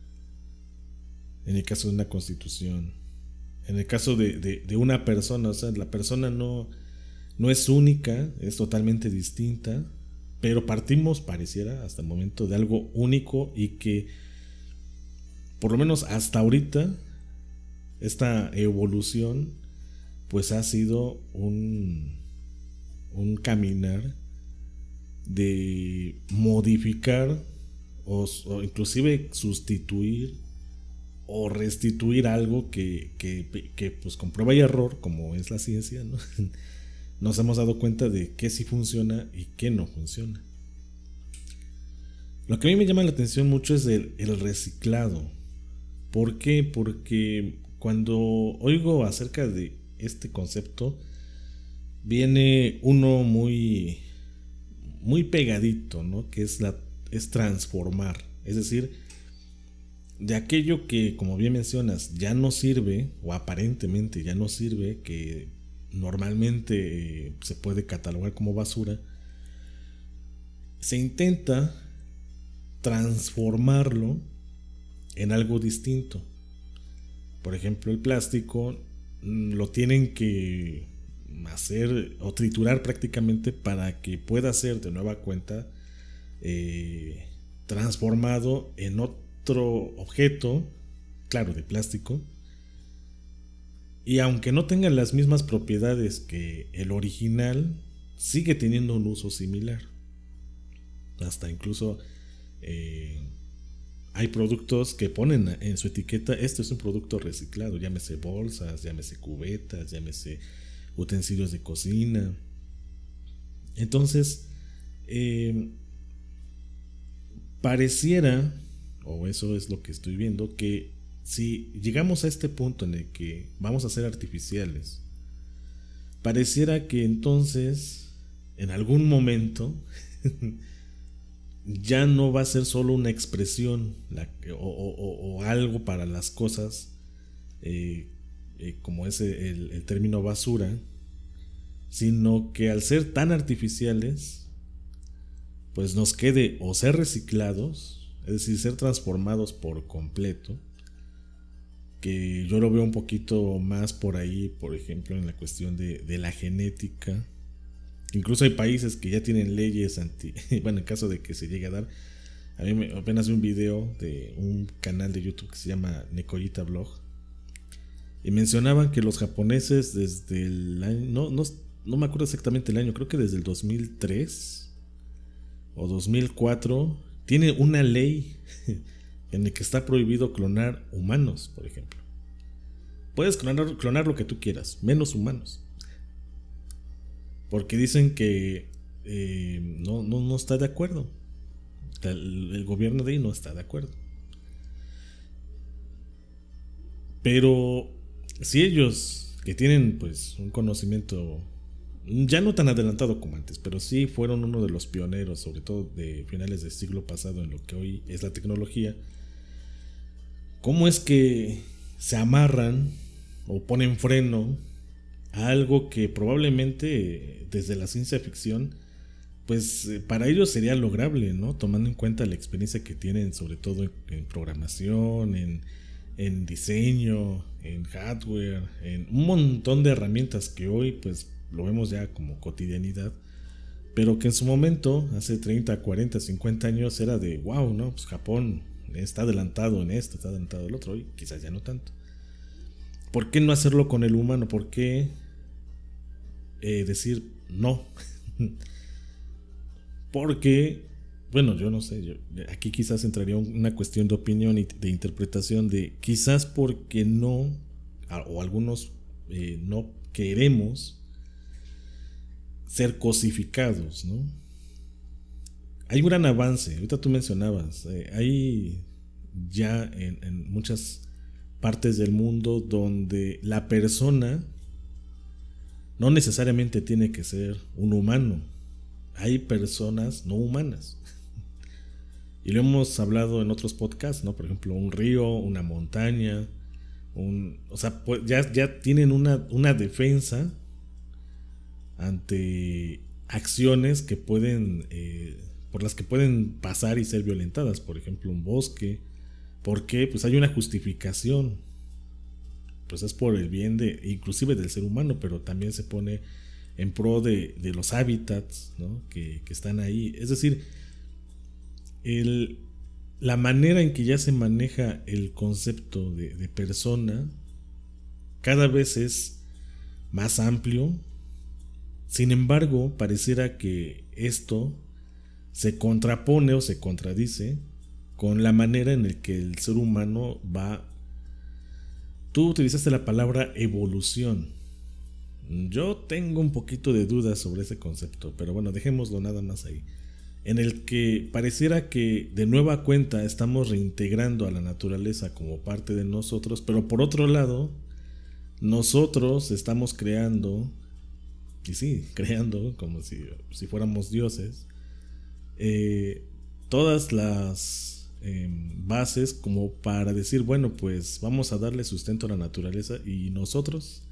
en el caso de una constitución, en el caso de, de, de una persona, o sea, la persona no, no es única, es totalmente distinta, pero partimos, pareciera, hasta el momento, de algo único y que, por lo menos hasta ahorita, esta evolución, pues ha sido un, un caminar de modificar o, o inclusive sustituir o restituir algo que, que, que pues con prueba y error, como es la ciencia, ¿no? Nos hemos dado cuenta de qué sí funciona y qué no funciona. Lo que a mí me llama la atención mucho es el, el reciclado. ¿Por qué? Porque cuando oigo acerca de este concepto, viene uno muy, muy pegadito, ¿no? Que es, la, es transformar. Es decir, de aquello que, como bien mencionas, ya no sirve, o aparentemente ya no sirve, que normalmente eh, se puede catalogar como basura, se intenta transformarlo en algo distinto. Por ejemplo, el plástico lo tienen que hacer o triturar prácticamente para que pueda ser de nueva cuenta eh, transformado en otro objeto, claro, de plástico. Y aunque no tenga las mismas propiedades que el original, sigue teniendo un uso similar. Hasta incluso eh, hay productos que ponen en su etiqueta, esto es un producto reciclado, llámese bolsas, llámese cubetas, llámese utensilios de cocina. Entonces, eh, pareciera, o eso es lo que estoy viendo, que si llegamos a este punto en el que vamos a ser artificiales, pareciera que entonces en algún momento ya no va a ser solo una expresión la, o, o, o algo para las cosas, eh, eh, como es el, el término basura, sino que al ser tan artificiales, pues nos quede o ser reciclados, es decir, ser transformados por completo, que yo lo veo un poquito más por ahí, por ejemplo, en la cuestión de, de la genética. Incluso hay países que ya tienen leyes anti, bueno, en caso de que se llegue a dar. A mí me, apenas vi un video de un canal de YouTube que se llama Nekoyita Blog, y mencionaban que los japoneses desde el año, no, no, no me acuerdo exactamente el año, creo que desde el dos mil tres o dos mil cuatro, tiene una ley en el que está prohibido clonar humanos, por ejemplo. Puedes clonar, clonar lo que tú quieras, menos humanos. Porque dicen que eh, no, no, no está de acuerdo. El, el gobierno de ahí no está de acuerdo. Pero si ellos, que tienen pues un conocimiento ya no tan adelantado como antes, pero sí fueron uno de los pioneros, sobre todo de finales del siglo pasado, en lo que hoy es la tecnología, ¿cómo es que se amarran o ponen freno a algo que probablemente desde la ciencia ficción, pues para ellos sería lograble, ¿no? Tomando en cuenta la experiencia que tienen, sobre todo en, en programación, en, en diseño, en hardware, en un montón de herramientas que hoy pues lo vemos ya como cotidianidad, pero que en su momento, hace treinta, cuarenta, cincuenta años, era de wow, ¿no? Pues Japón está adelantado en esto, está adelantado en el otro, y quizás ya no tanto. ¿Por qué no hacerlo con el humano? ¿Por qué eh, decir no? Porque, bueno, yo no sé, yo, aquí quizás entraría una cuestión de opinión y de interpretación de quizás porque no, o algunos eh, no queremos ser cosificados, ¿no? Hay un gran avance, ahorita tú mencionabas, eh, hay ya en, en muchas partes del mundo donde la persona no necesariamente tiene que ser un humano, hay personas no humanas. Y lo hemos hablado en otros podcasts, ¿no? Por ejemplo, un río, una montaña, un, o sea, pues ya, ya tienen una, una defensa ante acciones que pueden, eh, por las que pueden pasar y ser violentadas. Por ejemplo, un bosque. ¿Por qué? Pues hay una justificación. Pues es por el bien de, inclusive del ser humano, pero también se pone en pro de, de los hábitats, ¿no? que, que están ahí. Es decir, el, la manera en que ya se maneja el concepto de, de persona cada vez es más amplio. Sin embargo, pareciera que esto se contrapone o se contradice con la manera en la que el ser humano va. Tú utilizaste la palabra evolución. Yo tengo un poquito de dudas sobre ese concepto, pero bueno, dejémoslo nada más ahí. En el que pareciera que de nueva cuenta estamos reintegrando a la naturaleza como parte de nosotros, pero por otro lado, nosotros estamos creando, y sí, creando como si, si fuéramos dioses, eh, todas las eh, bases como para decir, bueno, pues vamos a darle sustento a la naturaleza y nosotros,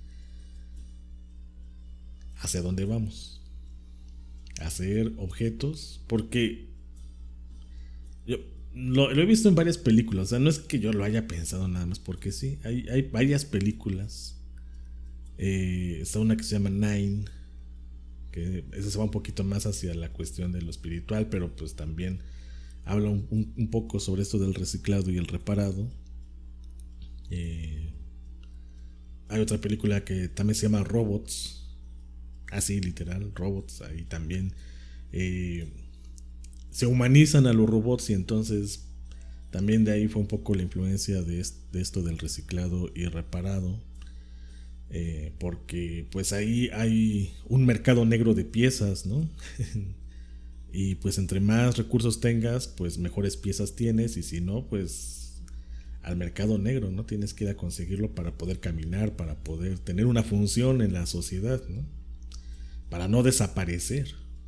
¿hacia dónde vamos? Hacer objetos, porque yo lo, lo he visto en varias películas, o sea, no es que yo lo haya pensado nada más porque sí, hay, hay varias películas. Eh, está una que se llama Nine, que esa se va un poquito más hacia la cuestión de lo espiritual, pero pues también habla un, un, un poco sobre esto del reciclado y el reparado. Eh, hay otra película que también se llama Robots. Así, literal, robots. Ahí también eh, se humanizan a los robots y entonces también de ahí fue un poco la influencia de, est- de esto del reciclado y reparado. Eh, porque pues ahí hay un mercado negro de piezas, ¿no? Y pues entre más recursos tengas, pues mejores piezas tienes, y si no, pues al mercado negro, ¿no? Tienes que ir a conseguirlo para poder caminar, para poder tener una función en la sociedad, ¿no? Para no desaparecer.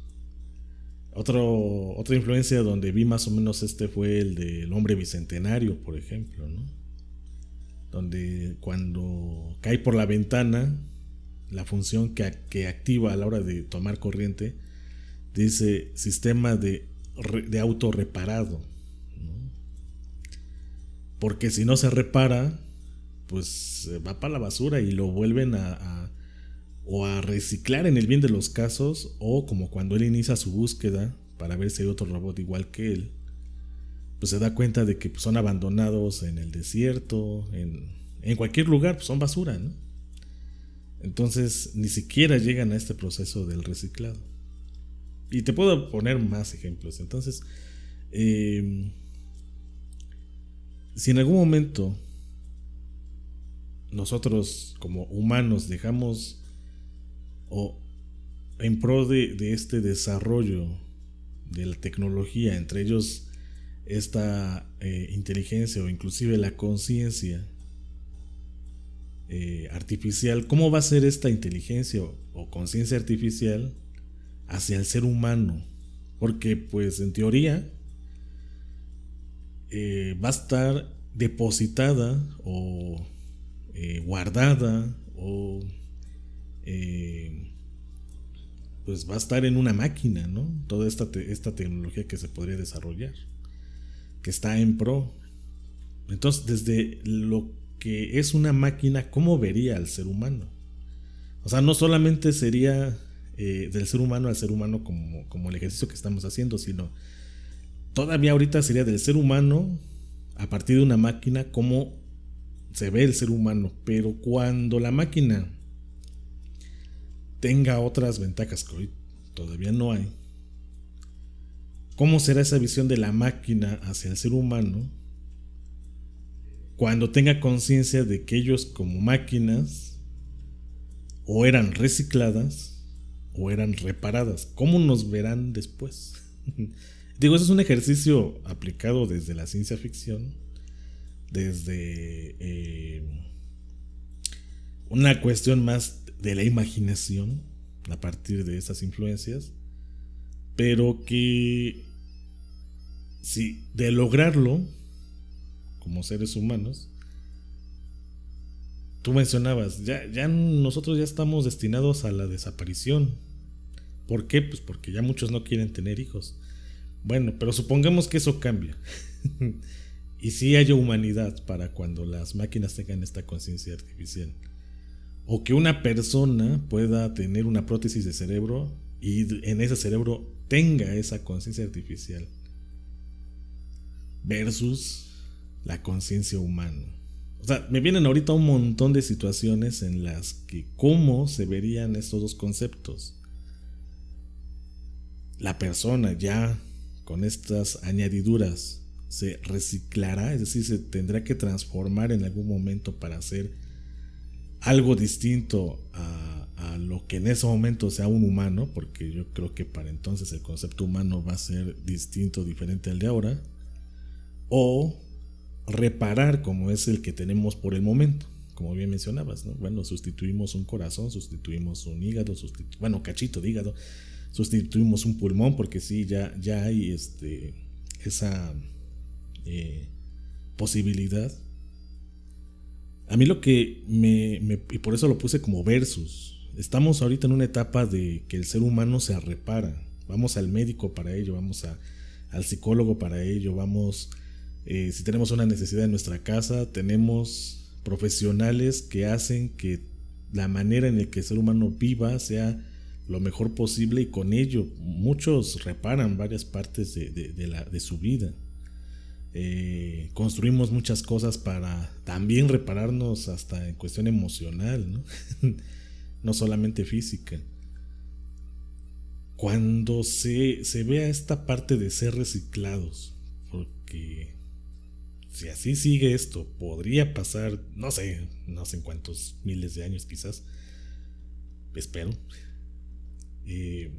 Otro, otra influencia donde vi más o menos este fue el del hombre bicentenario, por ejemplo, ¿no? Donde cuando cae por la ventana, la función que, que activa a la hora de tomar corriente dice sistema de, de auto reparado, ¿no? Porque si no se repara, pues va para la basura y lo vuelven a, a o a reciclar en el bien de los casos, o como cuando él inicia su búsqueda para ver si hay otro robot igual que él, pues se da cuenta de que pues, son abandonados en el desierto, en, en cualquier lugar, pues son basura, ¿no? Entonces ni siquiera llegan a este proceso del reciclado. Y te puedo poner más ejemplos. Entonces, eh, si en algún momento nosotros como humanos dejamos o en pro de, de este desarrollo de la tecnología, entre ellos esta eh, inteligencia o inclusive la conciencia eh, artificial, ¿cómo va a ser esta inteligencia o, o conciencia artificial hacia el ser humano? Porque pues en teoría eh, va a estar depositada o eh, guardada o Eh, pues va a estar en una máquina, ¿no? Toda esta, te- esta tecnología que se podría desarrollar, que está en pro. Entonces, desde lo que es una máquina, ¿cómo vería al ser humano? O sea, no solamente sería eh, del ser humano al ser humano como, como el ejercicio que estamos haciendo, sino todavía ahorita sería del ser humano a partir de una máquina, cómo se ve el ser humano. Pero cuando la máquina tenga otras ventajas que hoy todavía no hay, ¿cómo será esa visión de la máquina hacia el ser humano cuando tenga conciencia de que ellos como máquinas o eran recicladas o eran reparadas? ¿Cómo nos verán después? Digo, eso es un ejercicio aplicado desde la ciencia ficción, desde eh, una cuestión más de la imaginación a partir de esas influencias, pero que si de lograrlo como seres humanos, tú mencionabas, ya, ya nosotros ya estamos destinados a la desaparición. ¿Por qué? Pues porque ya muchos no quieren tener hijos. Bueno, pero supongamos que eso cambia. Y sí haya humanidad para cuando las máquinas tengan esta conciencia artificial. O que una persona pueda tener una prótesis de cerebro y en ese cerebro tenga esa conciencia artificial. Versus la conciencia humana. O sea, me vienen ahorita un montón de situaciones en las que cómo se verían estos dos conceptos. La persona ya con estas añadiduras se reciclará, es decir, se tendrá que transformar en algún momento para hacer algo distinto a, a lo que en ese momento sea un humano, porque yo creo que para entonces el concepto humano va a ser distinto, diferente al de ahora, o reparar como es el que tenemos por el momento, como bien mencionabas, ¿no? Bueno, sustituimos un corazón, sustituimos un hígado, sustitu- bueno, cachito de hígado, sustituimos un pulmón, porque sí, ya, ya hay este, esa eh, posibilidad. A mí lo que me, me, y por eso lo puse como versus, estamos ahorita en una etapa de que el ser humano se repara, vamos al médico para ello, vamos a, al psicólogo para ello, vamos... Eh, si tenemos una necesidad en nuestra casa, tenemos profesionales que hacen que la manera en la que el ser humano viva sea lo mejor posible, y con ello muchos reparan varias partes de, de, de, la, de su vida. Eh, construimos muchas cosas para también repararnos hasta en cuestión emocional, ¿no? No solamente física. Cuando se, se vea esta parte de ser reciclados, porque si así sigue esto, podría pasar, no sé, no sé en cuántos miles de años quizás, espero. Eh,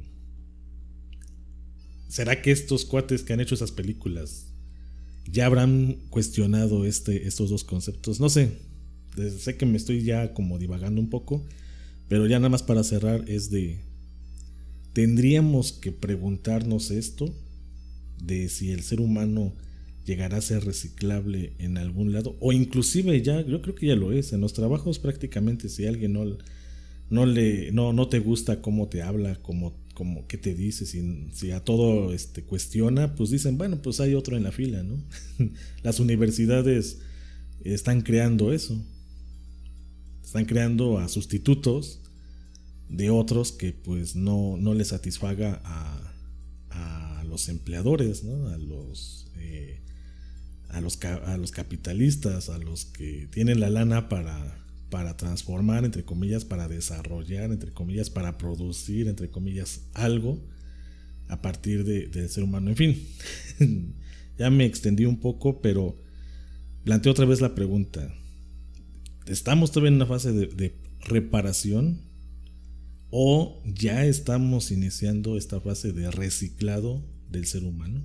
¿Será que estos cuates que han hecho esas películas ya habrán cuestionado este, estos dos conceptos? No sé, sé que me estoy ya como divagando un poco, pero ya nada más para cerrar es de, tendríamos que preguntarnos esto, de si el ser humano llegará a ser reciclable en algún lado, o inclusive ya, yo creo que ya lo es, en los trabajos prácticamente, si alguien no, no, le, no, no te gusta cómo te habla, cómo, cómo, qué te dice, si, si a todo este, cuestiona, pues dicen, bueno, pues hay otro en la fila, ¿no? Las universidades están creando eso, están creando a sustitutos de otros que pues no, no les satisfaga a, a los empleadores, ¿no? A los... Eh, A los, a los capitalistas, a los que tienen la lana para, para transformar, entre comillas, para desarrollar, entre comillas, para producir, entre comillas, algo a partir de, del ser humano. En fin, ya me extendí un poco, pero planteo otra vez la pregunta. ¿Estamos todavía en una fase de, de reparación o ya estamos iniciando esta fase de reciclado del ser humano?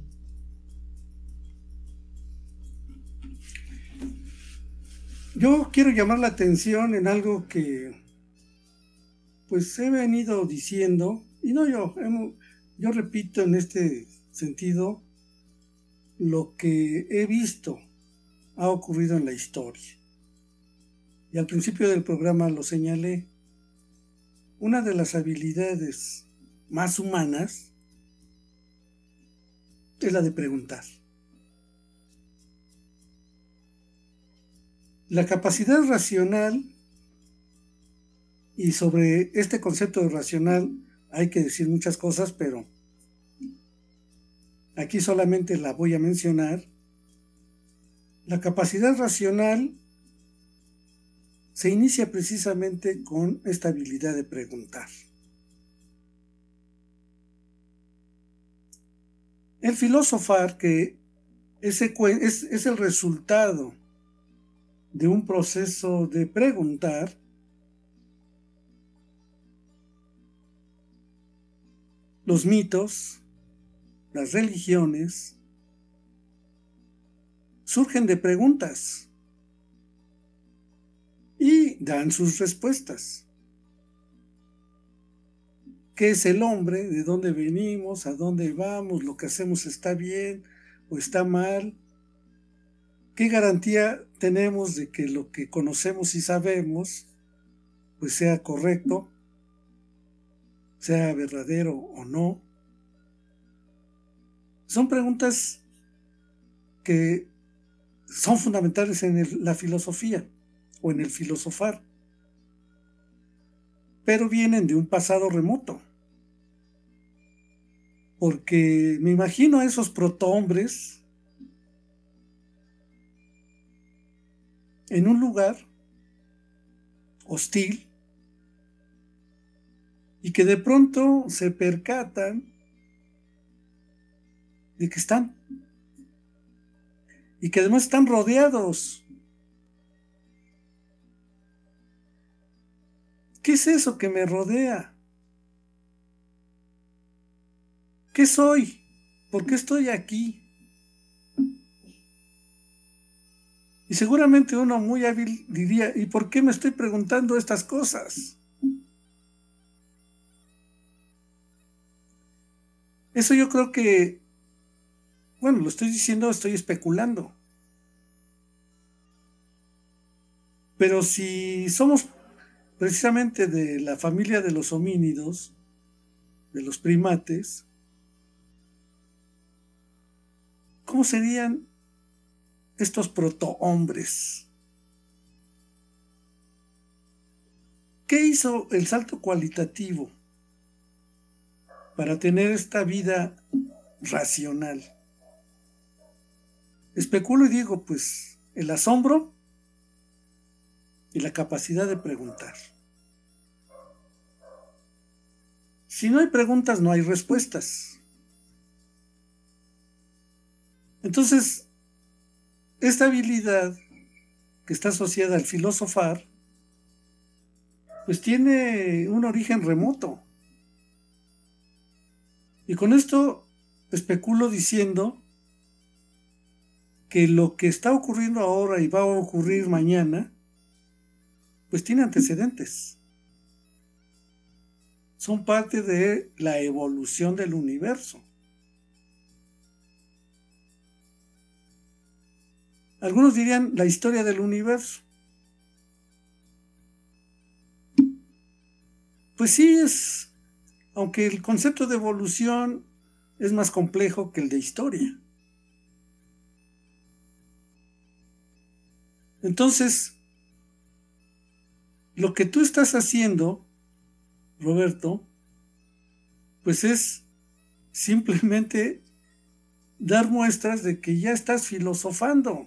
Yo quiero llamar la atención en algo que pues he venido diciendo, y no yo, hemos, yo repito en este sentido lo que he visto ha ocurrido en la historia. Y al principio del programa lo señalé, una de las habilidades más humanas es la de preguntar. La capacidad racional, y sobre este concepto de racional hay que decir muchas cosas, pero aquí solamente la voy a mencionar. La capacidad racional se inicia precisamente con esta habilidad de preguntar. El filosofar, que es, es, es el resultado de un proceso de preguntar, los mitos, las religiones, surgen de preguntas y dan sus respuestas. qué es el hombre, de dónde venimos, a dónde vamos, lo que hacemos está bien o está mal. ¿Qué garantía tenemos de que lo que conocemos y sabemos pues sea correcto, sea verdadero o no? Son preguntas que son fundamentales en el, la filosofía o en el filosofar, pero vienen de un pasado remoto, porque me imagino a esos protohombres en un lugar hostil y que de pronto se percatan de que están y que además están rodeados. ¿Qué es eso que me rodea? ¿Qué soy? ¿Por qué estoy aquí? Y seguramente uno muy hábil diría, ¿y por qué me estoy preguntando estas cosas? Eso yo creo que, bueno, lo estoy diciendo, estoy especulando. Pero si somos precisamente de la familia de los homínidos, de los primates, ¿cómo serían estos protohombres? ¿Qué hizo el salto cualitativo para tener esta vida racional? Especulo y digo, pues, el asombro y la capacidad de preguntar. Si no hay preguntas, no hay respuestas. Entonces, esta habilidad que está asociada al filosofar, pues tiene un origen remoto. Y con esto especulo diciendo que lo que está ocurriendo ahora y va a ocurrir mañana, pues tiene antecedentes. Son parte de la evolución del universo. Algunos dirían la historia del universo. Pues sí es, aunque el concepto de evolución es más complejo que el de historia. Entonces, lo que tú estás haciendo, Roberto, pues es simplemente dar muestras de que ya estás filosofando.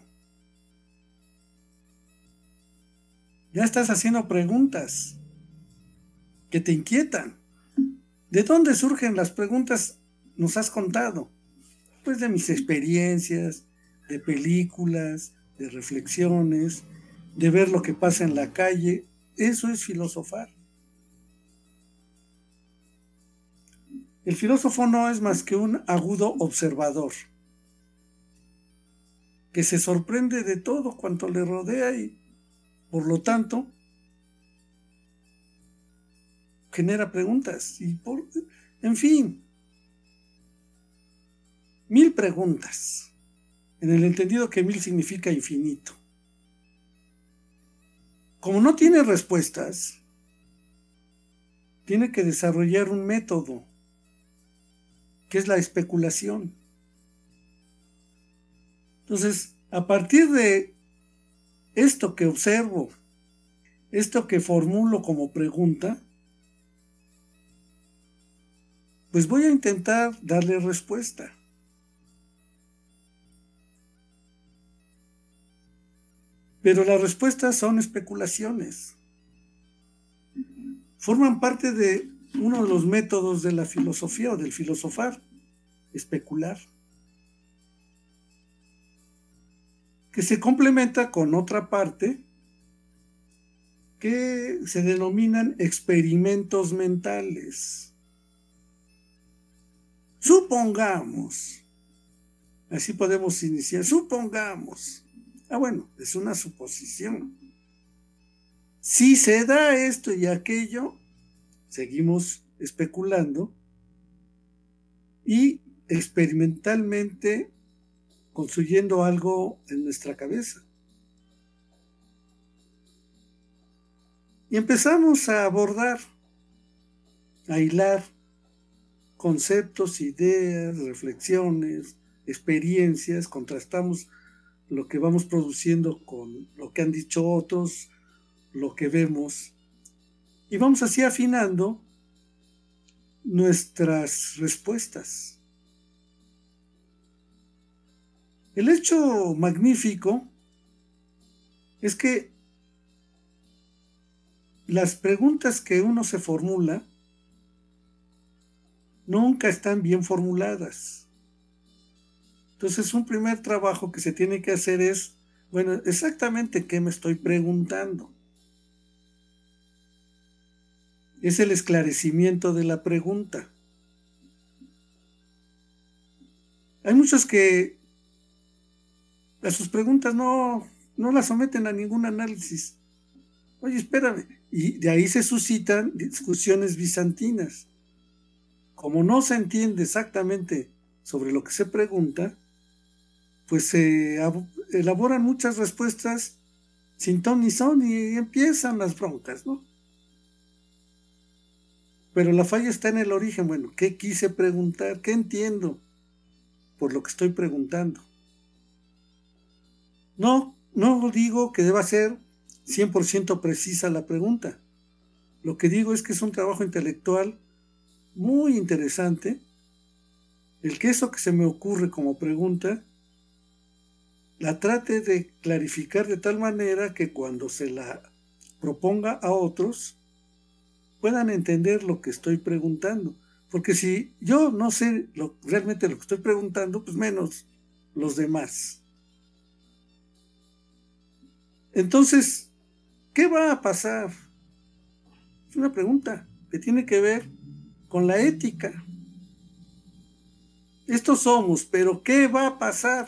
Ya estás haciendo preguntas que te inquietan. ¿De dónde surgen las preguntas? Nos has contado. Pues de mis experiencias, de películas, de reflexiones, de ver lo que pasa en la calle. Eso es filosofar. El filósofo no es más que un agudo observador que se sorprende de todo cuanto le rodea y, por lo tanto, genera preguntas y, por, en fin, mil preguntas, en el entendido que mil significa infinito. Como no tiene respuestas, tiene que desarrollar un método, que es la especulación. Entonces, a partir de esto que observo, esto que formulo como pregunta, pues voy a intentar darle respuesta. Pero las respuestas son especulaciones. Forman parte de uno de los métodos de la filosofía o del filosofar, especular, que se complementa con otra parte que se denominan experimentos mentales. Supongamos, así podemos iniciar, supongamos, ah bueno, es una suposición. Si se da esto y aquello, seguimos especulando y experimentalmente construyendo algo en nuestra cabeza. Y empezamos a abordar, a hilar conceptos, ideas, reflexiones, experiencias, contrastamos lo que vamos produciendo con lo que han dicho otros, lo que vemos, y vamos así afinando nuestras respuestas. El hecho magnífico es que las preguntas que uno se formula nunca están bien formuladas. Entonces, un primer trabajo que se tiene que hacer es, bueno, exactamente qué me estoy preguntando. Es el esclarecimiento de la pregunta. Hay muchos que a sus preguntas no, no las someten a ningún análisis. Oye, espérame. Y de ahí se suscitan discusiones bizantinas. Como no se entiende exactamente sobre lo que se pregunta, pues se elaboran muchas respuestas sin ton ni son y empiezan las broncas, ¿no? Pero la falla está en el origen. Bueno, ¿qué quise preguntar? ¿Qué entiendo por lo que estoy preguntando? No, no digo que deba ser cien por ciento precisa la pregunta. Lo que digo es que es un trabajo intelectual muy interesante el que eso que se me ocurre como pregunta la trate de clarificar de tal manera que cuando se la proponga a otros puedan entender lo que estoy preguntando. Porque si yo no sé lo, realmente lo que estoy preguntando, pues menos los demás. Entonces, ¿qué va a pasar? Es una pregunta que tiene que ver con la ética. Estos somos, pero ¿qué va a pasar?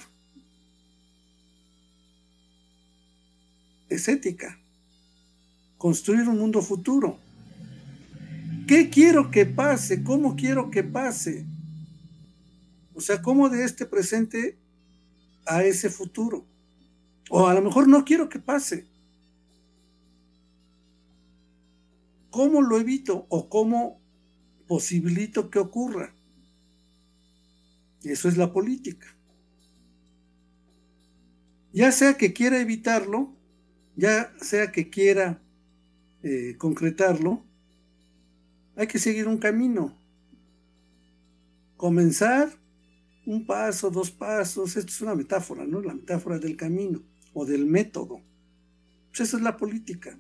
Es ética. Construir un mundo futuro. ¿Qué quiero que pase? ¿Cómo quiero que pase? O sea, ¿cómo de este presente a ese futuro? O a lo mejor no quiero que pase. ¿Cómo lo evito? ¿O cómo posibilito que ocurra? Eso es la política. Ya sea que quiera evitarlo, ya sea que quiera eh, concretarlo, hay que seguir un camino. Comenzar un paso, dos pasos. Esto es una metáfora, ¿no? La metáfora del camino o del método. Pues eso es la política.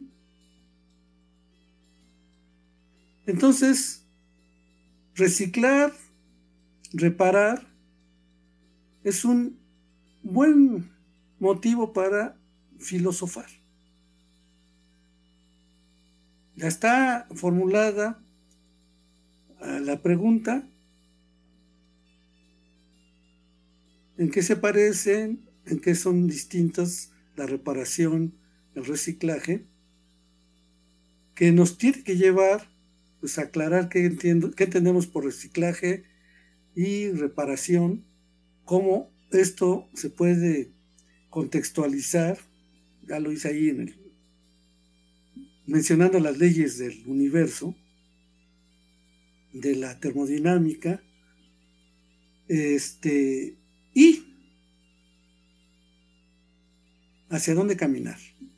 Entonces, reciclar, reparar, es un buen motivo para filosofar. Ya está formulada la pregunta: ¿en qué se parecen? ¿En qué son distintas la reparación, el reciclaje? Que nos tiene que llevar pues, a aclarar qué, entiendo, qué entendemos por reciclaje y reparación, cómo esto se puede contextualizar. Ya lo hice ahí en el, mencionando las leyes del universo, de la termodinámica, este, y hacia dónde caminar.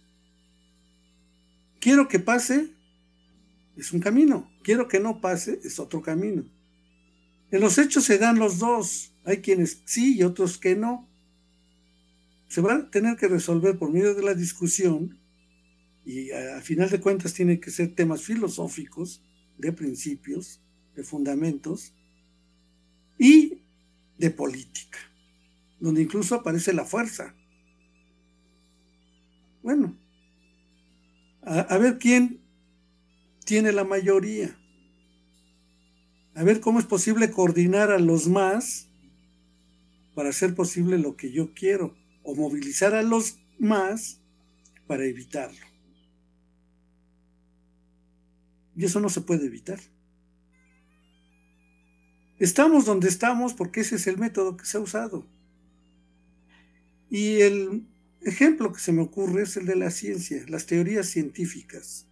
Quiero que pase, es un camino. Quiero que no pase, es otro camino. En los hechos se dan los dos. Hay quienes sí y otros que no. Se va a tener que resolver por medio de la discusión, y a, a final de cuentas tiene que ser temas filosóficos, de principios, de fundamentos y de política, donde incluso aparece la fuerza. Bueno, a, a ver quién tiene la mayoría, a ver cómo es posible coordinar a los más para hacer posible lo que yo quiero, o movilizar a los más para evitarlo. Y eso no se puede evitar. Estamos donde estamos porque ese es el método que se ha usado. Y el ejemplo que se me ocurre es el de la ciencia, las teorías científicas.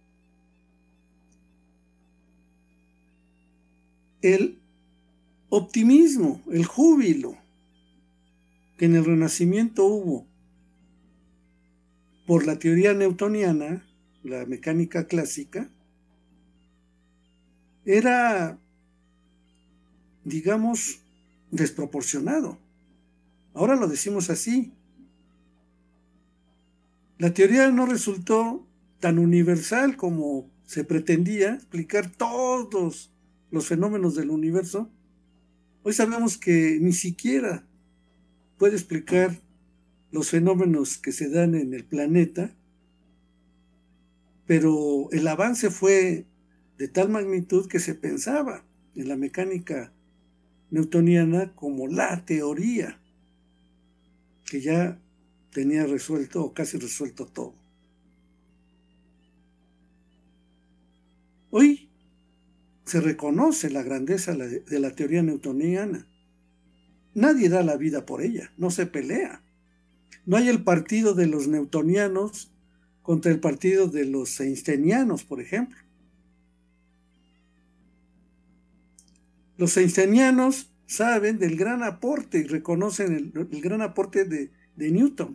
El optimismo, el júbilo que en el Renacimiento hubo por la teoría newtoniana, la mecánica clásica, era, digamos, desproporcionado. Ahora lo decimos así. La teoría no resultó tan universal como se pretendía explicar todos los fenómenos del universo. Hoy sabemos que ni siquiera puede explicar los fenómenos que se dan en el planeta, pero el avance fue de tal magnitud que se pensaba en la mecánica newtoniana como la teoría que ya tenía resuelto o casi resuelto todo. Hoy se reconoce la grandeza de la teoría newtoniana. Nadie da la vida por ella, no se pelea. No hay el partido de los newtonianos contra el partido de los einsteinianos, por ejemplo. Los einsteinianos saben del gran aporte y reconocen el, el gran aporte de, de Newton.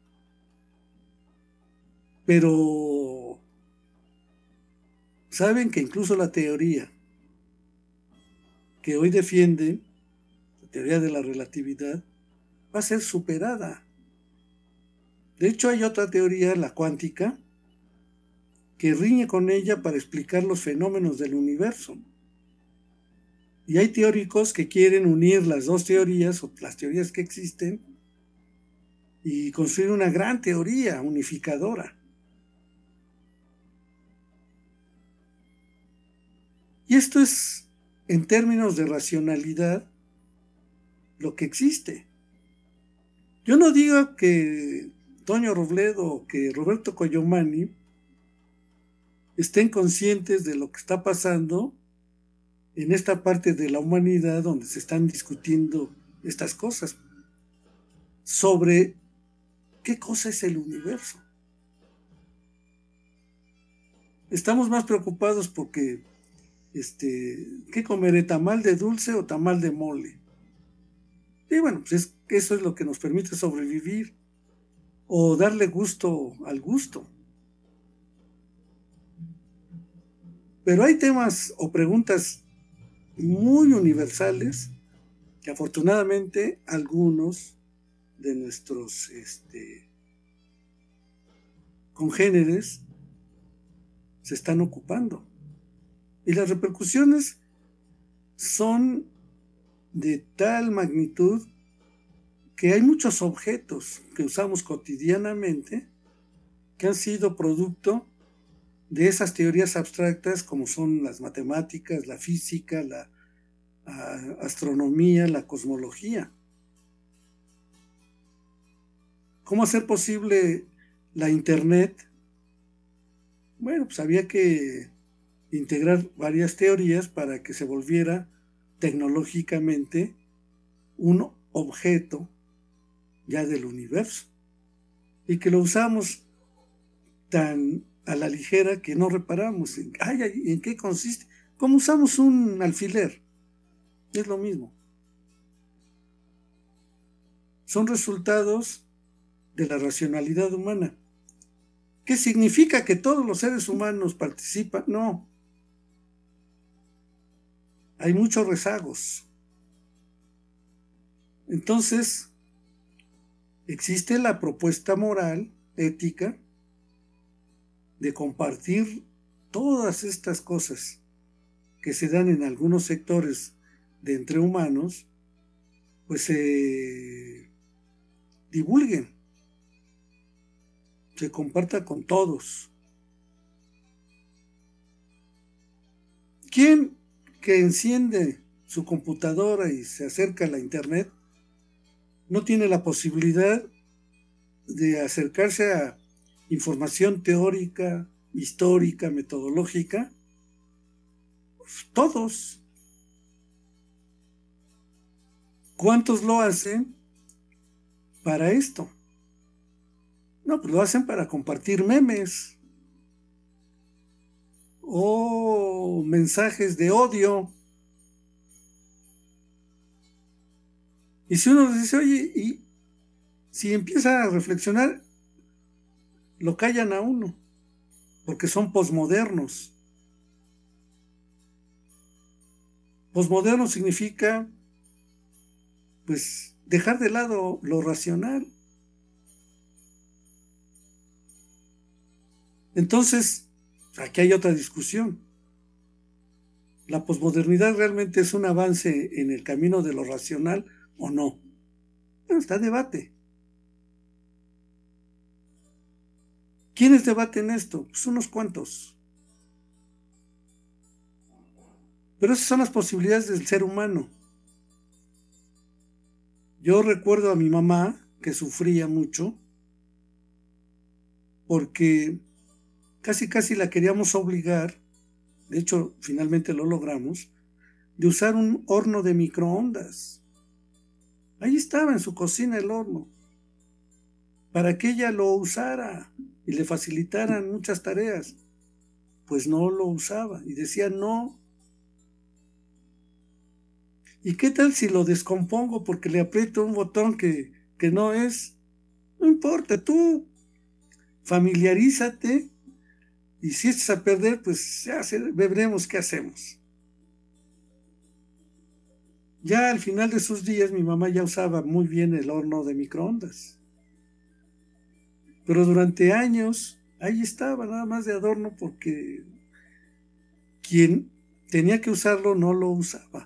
Pero saben que incluso la teoría que hoy defienden, la teoría de la relatividad, va a ser superada. De hecho, hay otra teoría, la cuántica, que riñe con ella para explicar los fenómenos del universo. Y hay teóricos que quieren unir las dos teorías, o las teorías que existen, y construir una gran teoría unificadora. Y esto es, en términos de racionalidad, lo que existe. Yo no digo que Toño Robledo o que Roberto Coyomani estén conscientes de lo que está pasando en esta parte de la humanidad donde se están discutiendo estas cosas sobre qué cosa es el universo. Estamos más preocupados porque este, ¿qué comeré? ¿Tamal de dulce o tamal de mole? Y bueno, pues es, eso es lo que nos permite sobrevivir o darle gusto al gusto. Pero hay temas o preguntas muy universales que afortunadamente algunos de nuestros este, congéneres se están ocupando. Y las repercusiones son de tal magnitud que hay muchos objetos que usamos cotidianamente que han sido producto de esas teorías abstractas como son las matemáticas, la física, la uh, astronomía, la cosmología. ¿Cómo hacer posible la Internet? Bueno, pues había que integrar varias teorías para que se volviera tecnológicamente un objeto ya del universo y que lo usamos tan a la ligera que no reparamos en, ay, ay, ¿en qué consiste? ¿Cómo usamos un alfiler? Es lo mismo. Son resultados de la racionalidad humana. ¿Qué significa que todos los seres humanos participan? No. Hay muchos rezagos. Entonces, existe la propuesta moral, ética, de compartir todas estas cosas que se dan en algunos sectores de entre humanos, pues se divulguen, se comparta con todos. ¿Quién que enciende su computadora y se acerca a la internet no tiene la posibilidad de acercarse a información teórica, histórica, metodológica? Pues todos. ¿Cuántos lo hacen para esto? No, pues lo hacen para compartir memes o mensajes de odio. Y si uno dice, oye, y si empieza a reflexionar, lo callan a uno, porque son posmodernos. Posmoderno significa, pues, dejar de lado lo racional. Entonces, aquí hay otra discusión. ¿La posmodernidad realmente es un avance en el camino de lo racional o no? Bueno, está en debate. ¿Quiénes debaten esto? Pues unos cuantos. Pero esas son las posibilidades del ser humano. Yo recuerdo a mi mamá, que sufría mucho, porque casi casi la queríamos obligar, de hecho finalmente lo logramos, de usar un horno de microondas. Ahí estaba en su cocina el horno, para que ella lo usara y le facilitaran muchas tareas. Pues no lo usaba y decía no. ¿Y qué tal si lo descompongo porque le aprieto un botón que, que no es? No importa, tú familiarízate y si echas a perder, pues ya veremos qué hacemos. Ya al final de sus días mi mamá ya usaba muy bien el horno de microondas. Pero durante años ahí estaba nada más de adorno porque quien tenía que usarlo no lo usaba.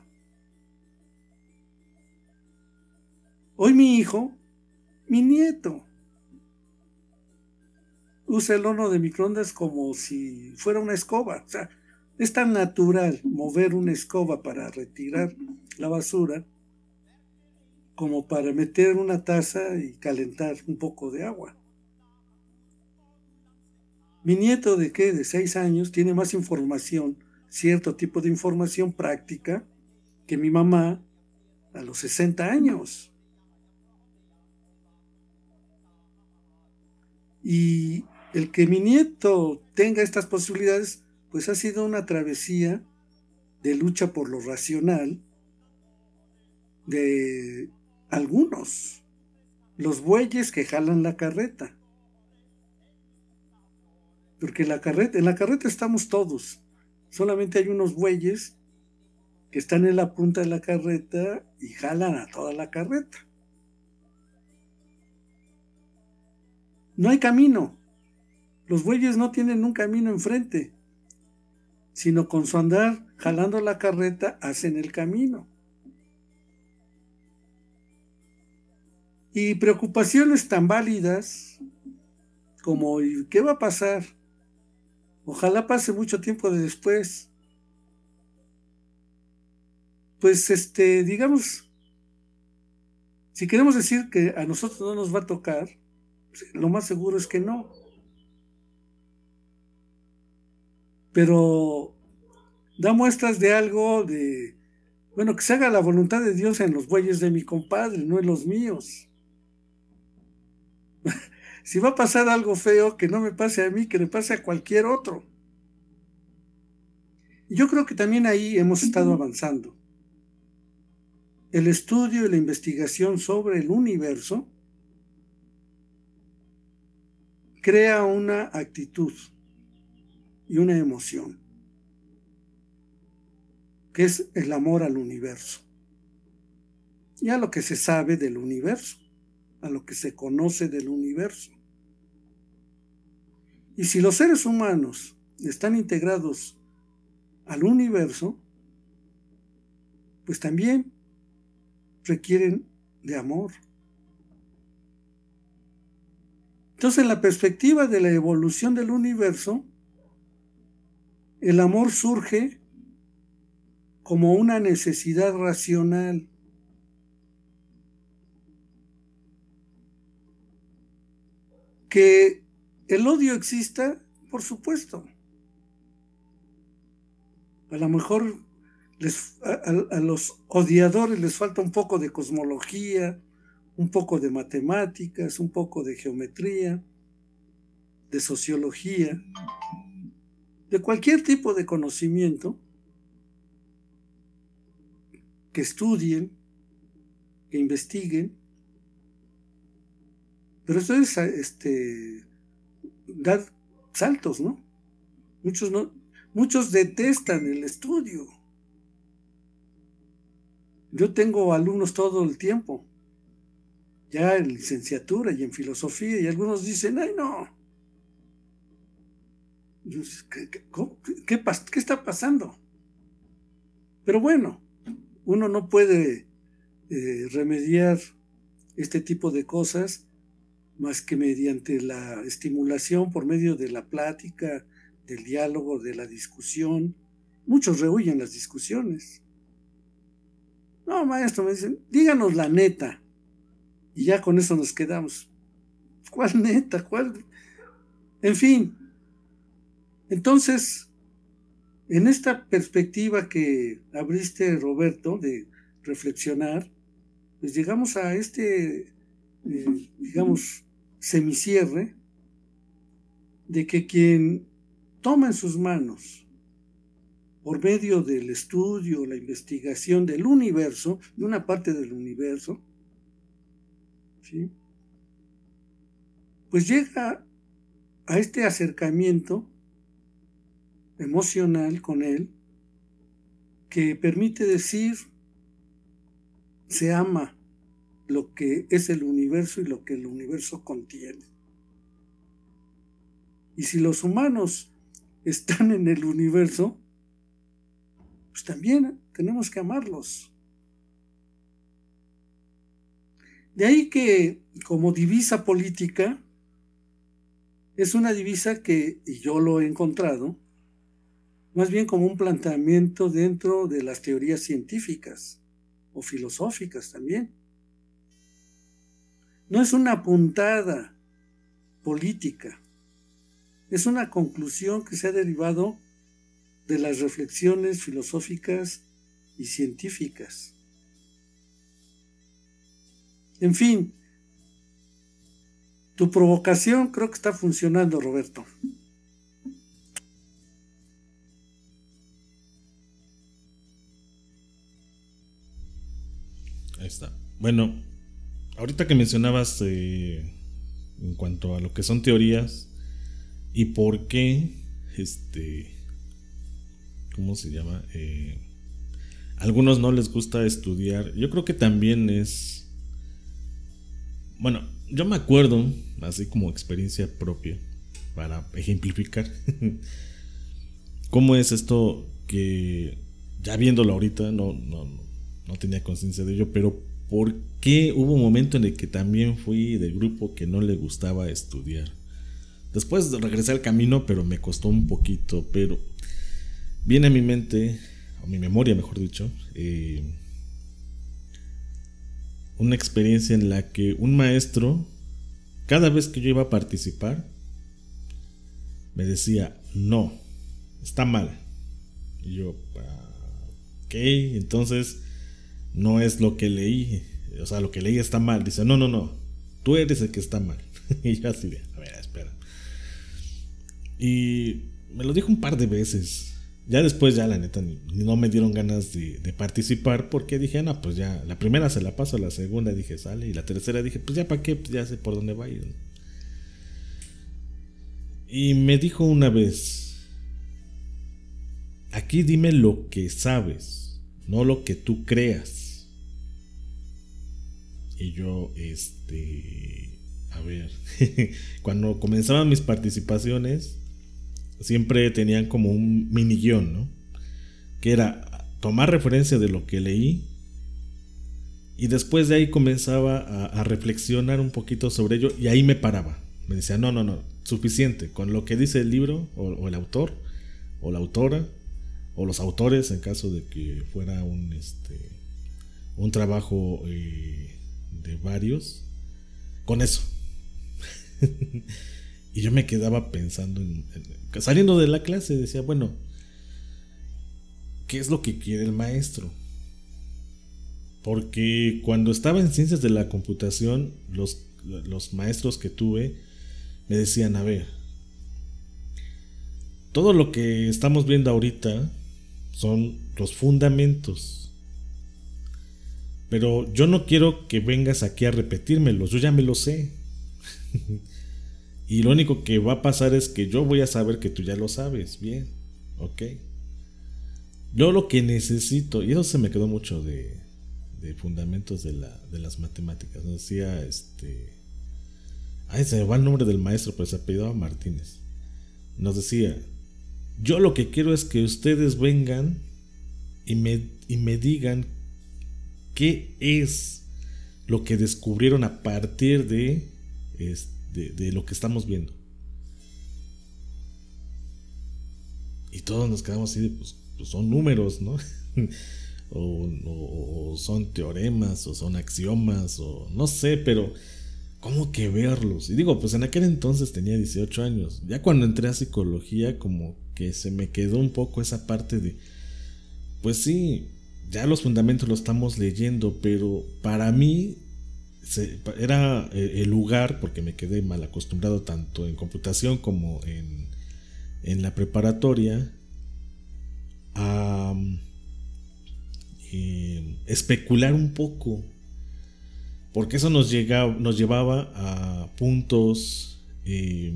Hoy mi hijo, mi nieto, usa el horno de microondas como si fuera una escoba. O sea, es tan natural mover una escoba para retirar la basura como para meter una taza y calentar un poco de agua. Mi nieto de qué, de seis años, tiene más información, cierto tipo de información práctica, que mi mamá a los sesenta años. Y el que mi nieto tenga estas posibilidades, pues ha sido una travesía de lucha por lo racional de algunos, los bueyes que jalan la carreta. Porque la carreta, en la carreta estamos todos, solamente hay unos bueyes que están en la punta de la carreta y jalan a toda la carreta. No hay camino. Los bueyes no tienen un camino enfrente, sino con su andar jalando la carreta hacen el camino. Y preocupaciones tan válidas como ¿qué va a pasar? Ojalá pase mucho tiempo de después. Pues este, digamos, si queremos decir que a nosotros no nos va a tocar, lo más seguro es que no. Pero da muestras de algo de, bueno, que se haga la voluntad de Dios en los bueyes de mi compadre, no en los míos. Si va a pasar algo feo, que no me pase a mí, que le pase a cualquier otro. Y yo creo que también ahí hemos estado avanzando. El estudio y la investigación sobre el universo crea una actitud y una emoción, que es el amor al universo y a lo que se sabe del universo, a lo que se conoce del universo. Y si los seres humanos están integrados al universo, pues también requieren de amor. Entonces, en la perspectiva de la evolución del universo, el amor surge como una necesidad racional. Que el odio exista, por supuesto. A lo mejor les, a, a los odiadores les falta un poco de cosmología, un poco de matemáticas, un poco de geometría, de sociología, de cualquier tipo de conocimiento, que estudien, que investiguen, pero esto es este, dar saltos, ¿no? Muchos no, muchos detestan el estudio. Yo tengo alumnos todo el tiempo, ya en licenciatura y en filosofía, y algunos dicen, ay no, ¿qué, qué, qué, qué está pasando? Pero bueno, uno no puede eh, remediar este tipo de cosas más que mediante la estimulación por medio de la plática, del diálogo, de la discusión. Muchos rehuyen las discusiones. No, maestro, me dicen, díganos la neta. Y ya con eso nos quedamos. ¿Cuál neta? ¿Cuál? En fin. Entonces, en esta perspectiva que abriste, Roberto, de reflexionar, pues llegamos a este, eh, digamos, semicierre de que quien toma en sus manos, por medio del estudio, la investigación del universo, de una parte del universo, ¿sí?, pues llega a este acercamiento emocional con él que permite decir, se ama lo que es el universo y lo que el universo contiene. Y si los humanos están en el universo, pues también tenemos que amarlos. De ahí que, como divisa política, es una divisa que, y yo lo he encontrado, más bien como un planteamiento dentro de las teorías científicas o filosóficas también. No es una puntada política, es una conclusión que se ha derivado de las reflexiones filosóficas y científicas. En fin, tu provocación creo que está funcionando, Roberto. Ahí está. Bueno, ahorita que mencionabas eh, en cuanto a lo que son teorías y por qué, este, ¿cómo se llama? Eh, a algunos no les gusta estudiar. Yo creo que también es, bueno, yo me acuerdo, así como experiencia propia, para ejemplificar, cómo es esto que, ya viéndolo ahorita, no, no, no tenía conciencia de ello, pero ¿por qué hubo un momento en el que también fui del grupo que no le gustaba estudiar? Después regresé al camino, pero me costó un poquito, pero viene a mi mente, a mi memoria mejor dicho, eh, una experiencia en la que un maestro, cada vez que yo iba a participar, me decía, no, está mal. Y yo, ok, entonces no es lo que leí, o sea, lo que leí está mal. Dice, no, no, no, tú eres el que está mal. Y yo así de, a ver, espera. Y me lo dijo un par de veces. Ya después, ya la neta, ni, no me dieron ganas de, de participar, porque dije, no, pues ya, la primera se la paso, la segunda dije, sale, y la tercera dije, pues ya para qué, pues ya sé por dónde va a ir. Y me dijo una vez, aquí dime lo que sabes, no lo que tú creas. Y yo, este, a ver, cuando comenzaban mis participaciones, siempre tenían como un mini guión, ¿no? Que era tomar referencia de lo que leí y después de ahí comenzaba a, a reflexionar un poquito sobre ello y ahí me paraba. Me decía, no, no, no, suficiente. Con lo que dice el libro o, o el autor o la autora o los autores en caso de que fuera un, este, un trabajo eh, de varios, con eso. Y yo me quedaba pensando en, en, saliendo de la clase, decía, bueno, qué es lo que quiere el maestro. Porque cuando estaba en ciencias de la computación, los, los maestros que tuve me decían, a ver, todo lo que estamos viendo ahorita son los fundamentos. Pero yo no quiero que vengas aquí a repetírmelos, yo ya me lo sé. Y lo único que va a pasar es que yo voy a saber que tú ya lo sabes, bien, ok. Yo lo que necesito, y eso se me quedó mucho de, de fundamentos de, la, de las matemáticas, nos decía, este, ay, se me va el nombre del maestro, pero se apellidaba Martínez. Nos decía, yo lo que quiero es que ustedes vengan y me, y me digan qué es lo que descubrieron a partir de, de, de lo que estamos viendo. Y todos nos quedamos así de, pues, pues son números, ¿no? o, o, o son teoremas, o son axiomas, o no sé, pero ¿cómo que verlos? Y digo, pues en aquel entonces tenía dieciocho años. Ya cuando entré a psicología, como que se me quedó un poco esa parte de, pues sí, ya los fundamentos los estamos leyendo, pero para mí se, era el lugar, porque me quedé mal acostumbrado tanto en computación como en, en la preparatoria, a eh, especular un poco, porque eso nos, llegaba, nos llevaba a puntos eh,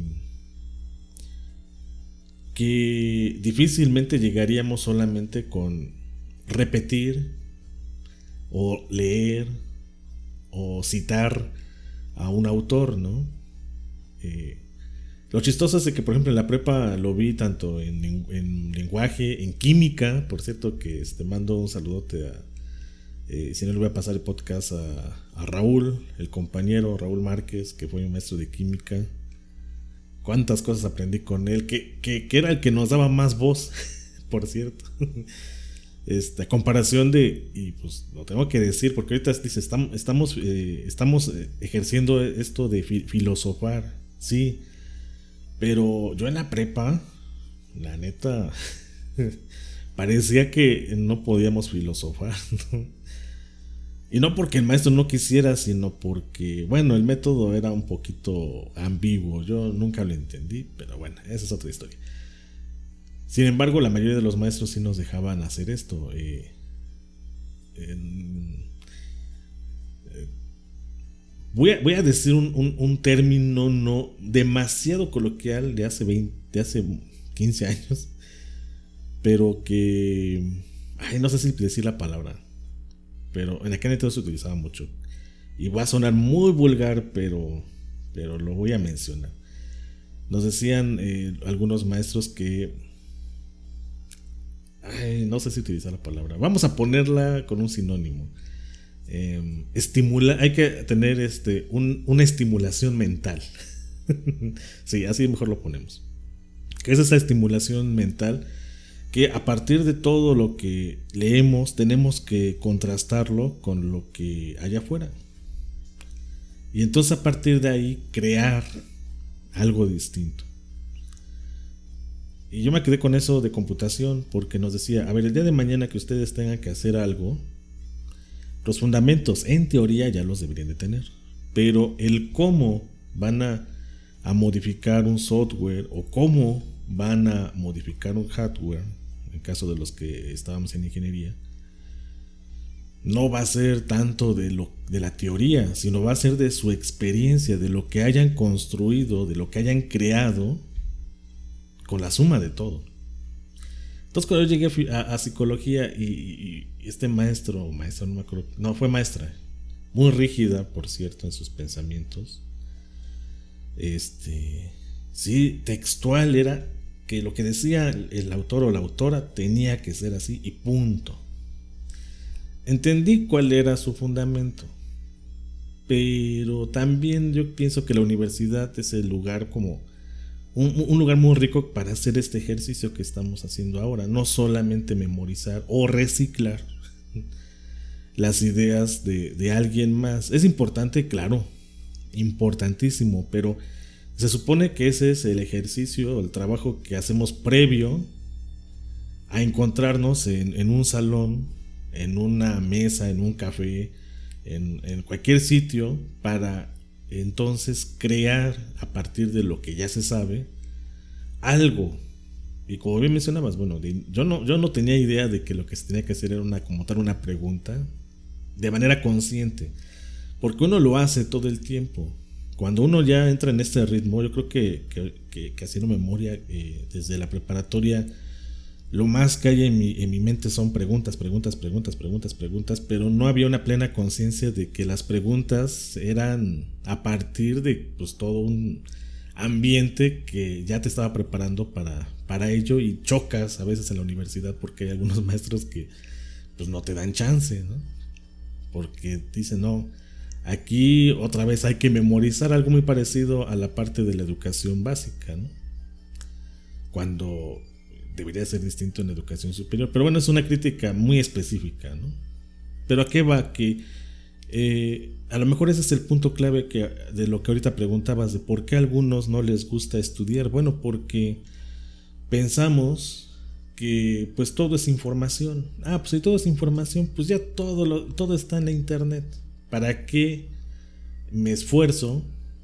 que difícilmente llegaríamos solamente con repetir o leer o citar a un autor, ¿no? Eh, lo chistoso es de que, por ejemplo, en la prepa lo vi tanto en, en lenguaje, en química, por cierto, que este, mando un saludote a, eh, si no le voy a pasar el podcast a, a Raúl, el compañero Raúl Márquez, que fue mi maestro de química. Cuántas cosas aprendí con él, que, que, que era el que nos daba más voz, por cierto. Esta comparación de, y pues lo tengo que decir, porque ahorita dice, estamos, estamos, eh, estamos ejerciendo esto de fi- filosofar, sí, pero yo en la prepa, la neta, parecía que no podíamos filosofar, ¿no? Y no porque el maestro no quisiera, sino porque, bueno, el método era un poquito ambiguo, yo nunca lo entendí, pero bueno, esa es otra historia. Sin embargo, la mayoría de los maestros sí nos dejaban hacer esto. Eh, en, eh, voy, a, voy a decir un, un, un término no demasiado coloquial de hace veinte, de hace quince años, pero que, ay, no sé si decir la palabra, pero en aquel entonces se utilizaba mucho. Y va a sonar muy vulgar, pero, pero lo voy a mencionar. Nos decían eh, algunos maestros que, ay, no sé si utilizar la palabra, vamos a ponerla con un sinónimo. Eh, estimula, hay que tener este, un, una estimulación mental. Sí, así mejor lo ponemos. ¿Qué es esa estimulación mental? Que a partir de todo lo que leemos tenemos que contrastarlo con lo que hay afuera. Y entonces a partir de ahí crear algo distinto. Y yo me quedé con eso de computación, porque nos decía, a ver, el día de mañana que ustedes tengan que hacer algo, los fundamentos en teoría ya los deberían de tener, pero el cómo van a, a modificar un software o cómo van a modificar un hardware, en caso de los que estábamos en ingeniería, no va a ser tanto de, lo, de la teoría, sino va a ser de su experiencia, de lo que hayan construido, de lo que hayan creado, con la suma de todo. Entonces cuando yo llegué a, a psicología y, y este maestro, maestro no me acuerdo, no fue maestra, muy rígida por cierto en sus pensamientos, este, sí, textual era que lo que decía el autor o la autora tenía que ser así y punto. Entendí cuál era su fundamento, pero también yo pienso que la universidad es el lugar como Un, un lugar muy rico para hacer este ejercicio que estamos haciendo ahora, no solamente memorizar o reciclar las ideas de, de alguien más. Es importante, claro, importantísimo, pero se supone que ese es el ejercicio, el trabajo que hacemos previo a encontrarnos en, en un salón, en una mesa, en un café, en, en cualquier sitio, para entonces crear a partir de lo que ya se sabe algo. Y como bien mencionabas, bueno, yo no, yo no tenía idea de que lo que se tenía que hacer era una, como tal una pregunta de manera consciente, porque uno lo hace todo el tiempo. Cuando uno ya entra en este ritmo, yo creo que, que, que, que haciendo memoria eh, desde la preparatoria, lo más que hay en mi, en mi mente son preguntas, preguntas, preguntas, preguntas, preguntas, pero no había una plena conciencia de que las preguntas eran a partir de pues todo un ambiente que ya te estaba preparando para, para ello, y chocas a veces en la universidad porque hay algunos maestros que pues no te dan chance, ¿no? Porque dicen, no, aquí otra vez hay que memorizar, algo muy parecido a la parte de la educación básica, ¿no? Cuando debería ser distinto en educación superior. Pero bueno, es una crítica muy específica, ¿no? Pero ¿a qué va? Que eh, a lo mejor ese es el punto clave que, de lo que ahorita preguntabas, de por qué a algunos no les gusta estudiar. Bueno, porque pensamos que pues todo es información. Ah, pues si todo es información, pues ya todo, lo, todo está en la internet. ¿Para qué me esfuerzo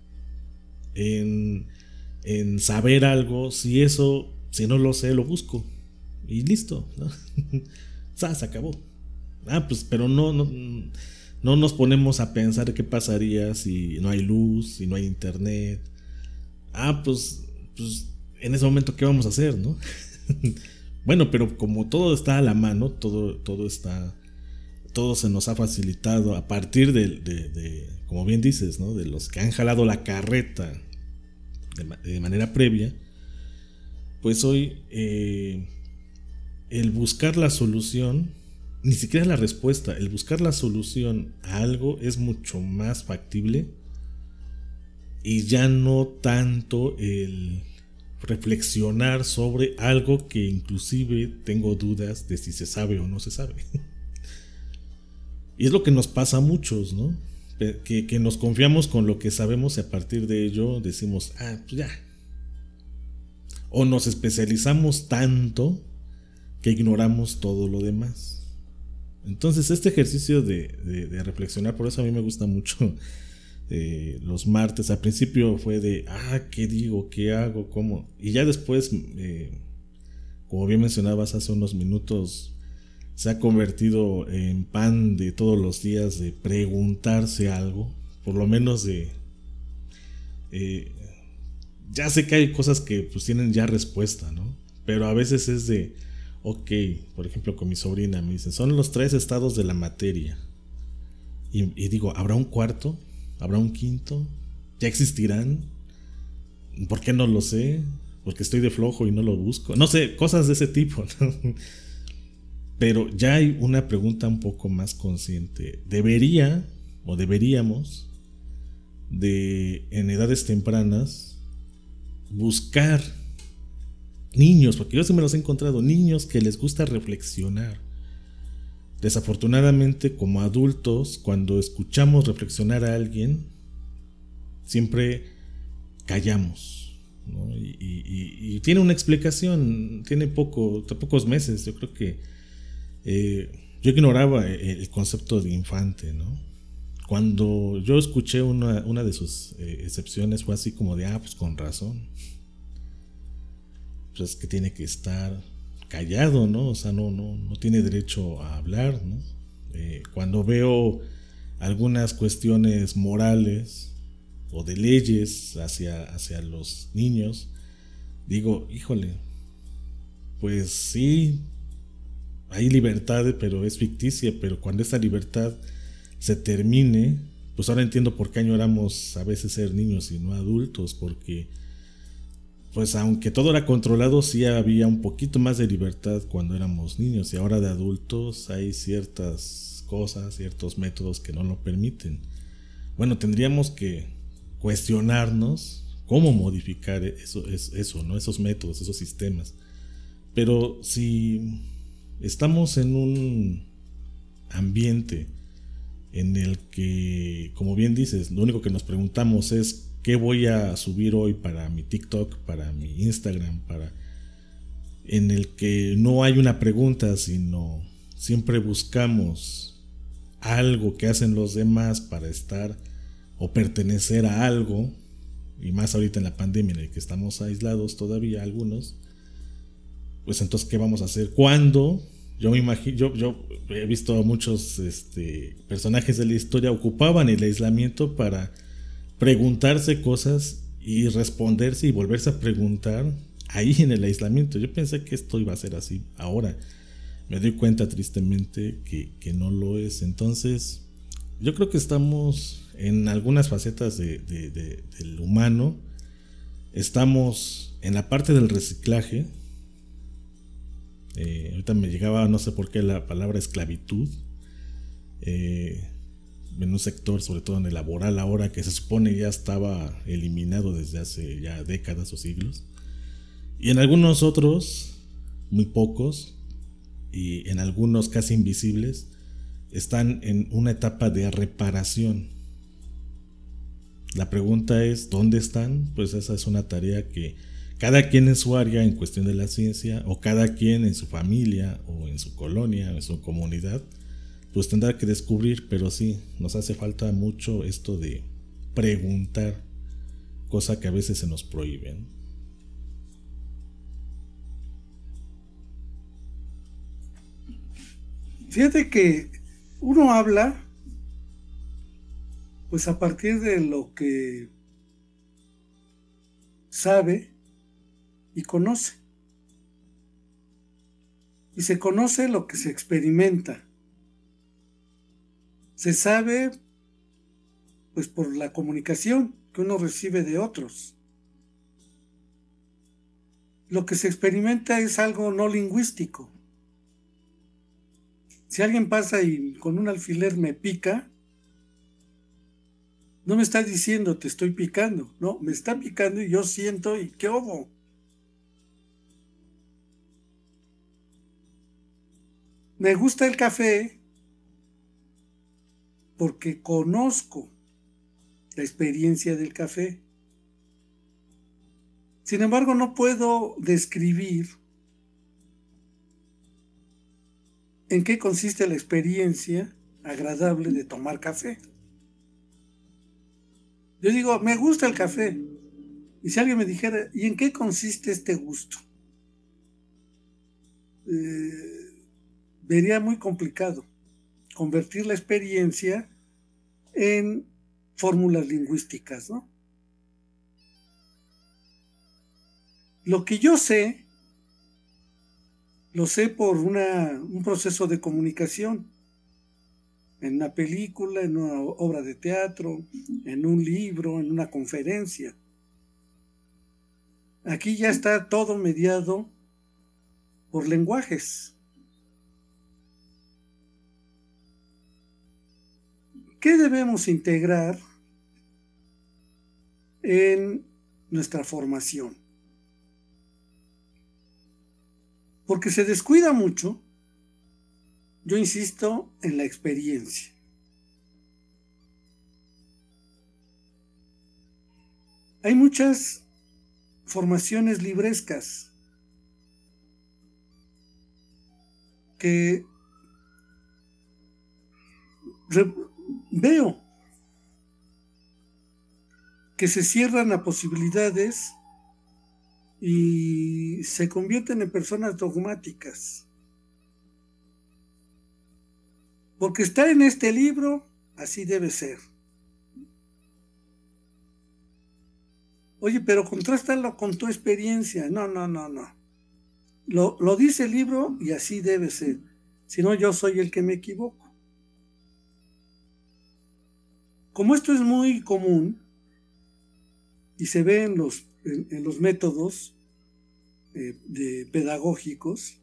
en, en saber algo si eso, si no lo sé, lo busco? Y listo, ¿no? Se acabó. Ah, pues, pero no, no, no nos ponemos a pensar qué pasaría si no hay luz, si no hay internet. Ah, pues, pues en ese momento, ¿qué vamos a hacer, no? Bueno, pero como todo está a la mano, todo, todo está, todo se nos ha facilitado a partir de, de, de, como bien dices, ¿no? De los que han jalado la carreta de, de manera previa, pues hoy eh, el buscar la solución, ni siquiera la respuesta, el buscar la solución a algo es mucho más factible, y ya no tanto el reflexionar sobre algo que inclusive tengo dudas de si se sabe o no se sabe. Y es lo que nos pasa a muchos, ¿no? Que, que nos confiamos con lo que sabemos y a partir de ello decimos, ah, pues ya. O nos especializamos tanto que ignoramos todo lo demás. Entonces este ejercicio de, de, de reflexionar, por eso a mí me gusta mucho eh, los martes. Al principio fue de, ah, ¿qué digo? ¿Qué hago? ¿Cómo? Y ya después, eh, como bien mencionabas hace unos minutos, se ha convertido en pan de todos los días de preguntarse algo, por lo menos de... Eh, ya sé que hay cosas que pues tienen ya respuesta, ¿no? Pero a veces es de, ok, por ejemplo con mi sobrina me dicen, son los tres estados de la materia. Y, y digo, ¿habrá un cuarto? ¿Habrá un quinto? ¿Ya existirán? ¿Por qué no lo sé? ¿Porque estoy de flojo y no lo busco? No sé, cosas de ese tipo, ¿no? Pero ya hay una pregunta un poco más consciente. Debería, o deberíamos, de en edades tempranas, buscar niños, porque yo sí me los he encontrado, niños que les gusta reflexionar. Desafortunadamente, como adultos, cuando escuchamos reflexionar a alguien, siempre callamos, ¿no? Y, y, y tiene una explicación, tiene poco, pocos meses, yo creo que eh, yo ignoraba el concepto de infante, ¿no? Cuando yo escuché una, una de sus eh, excepciones fue así como de, ah, pues con razón. Pues es que tiene que estar callado, ¿no? O sea, no, no, no tiene derecho a hablar, ¿no? Eh, cuando veo algunas cuestiones morales o de leyes hacia, hacia los niños, digo, híjole, pues sí, hay libertad, pero es ficticia, pero cuando esa libertad se termine, pues ahora entiendo por qué añoramos a veces ser niños y no adultos, porque pues aunque todo era controlado, sí había un poquito más de libertad cuando éramos niños, y ahora de adultos hay ciertas cosas, ciertos métodos que no lo permiten. Bueno, tendríamos que cuestionarnos cómo modificar eso, eso, ¿no? Esos métodos, esos sistemas. Pero si estamos en un ambiente en el que, como bien dices, lo único que nos preguntamos es ¿qué voy a subir hoy para mi TikTok, para mi Instagram, para en el que no hay una pregunta, sino siempre buscamos algo que hacen los demás para estar o pertenecer a algo, y más ahorita en la pandemia en el que estamos aislados todavía algunos, pues entonces ¿qué vamos a hacer? ¿Cuándo? Yo me imagino, yo, yo he visto a muchos este, personajes de la historia ocupaban el aislamiento para preguntarse cosas y responderse y volverse a preguntar ahí en el aislamiento. Yo pensé que esto iba a ser así. Ahora me doy cuenta tristemente que, que no lo es. Entonces yo creo que estamos en algunas facetas de, de, de, del humano. Estamos en la parte del reciclaje. Eh, ahorita me llegaba, no sé por qué, la palabra esclavitud eh, en un sector, sobre todo en el laboral ahora, que se supone ya estaba eliminado desde hace ya décadas o siglos, y en algunos otros, muy pocos, y en algunos casi invisibles, están en una etapa de reparación. La pregunta es, ¿dónde están? Pues esa es una tarea que cada quien en su área en cuestión de la ciencia, o cada quien en su familia, o en su colonia, o en su comunidad, pues tendrá que descubrir. Pero sí, nos hace falta mucho esto de preguntar, cosa que a veces se nos prohíbe, ¿no? Fíjate que uno habla pues a partir de lo que sabe y conoce. Y se conoce lo que se experimenta. Se sabe pues por la comunicación que uno recibe de otros. Lo que se experimenta es algo no lingüístico. Si alguien pasa y con un alfiler me pica, no me está diciendo te estoy picando, no, me está picando y yo siento y qué hubo. Me gusta el café porque conozco la experiencia del café. Sin embargo, no puedo describir en qué consiste la experiencia agradable de tomar café. Yo digo, me gusta el café. Y si alguien me dijera, ¿y en qué consiste este gusto? Eh, vería muy complicado convertir la experiencia en fórmulas lingüísticas, ¿no? Lo que yo sé, lo sé por una, un proceso de comunicación, en una película, en una obra de teatro, en un libro, en una conferencia. Aquí ya está todo mediado por lenguajes. ¿Qué debemos integrar en nuestra formación? Porque se descuida mucho, yo insisto, en la experiencia. Hay muchas formaciones librescas que re- veo que se cierran a posibilidades y se convierten en personas dogmáticas. Porque está en este libro, así debe ser. Oye, pero contrástalo con tu experiencia. No, no, no, no. Lo, lo dice el libro y así debe ser. Si no, yo soy el que me equivoco. Como esto es muy común y se ve en los, en, en los métodos eh, de pedagógicos,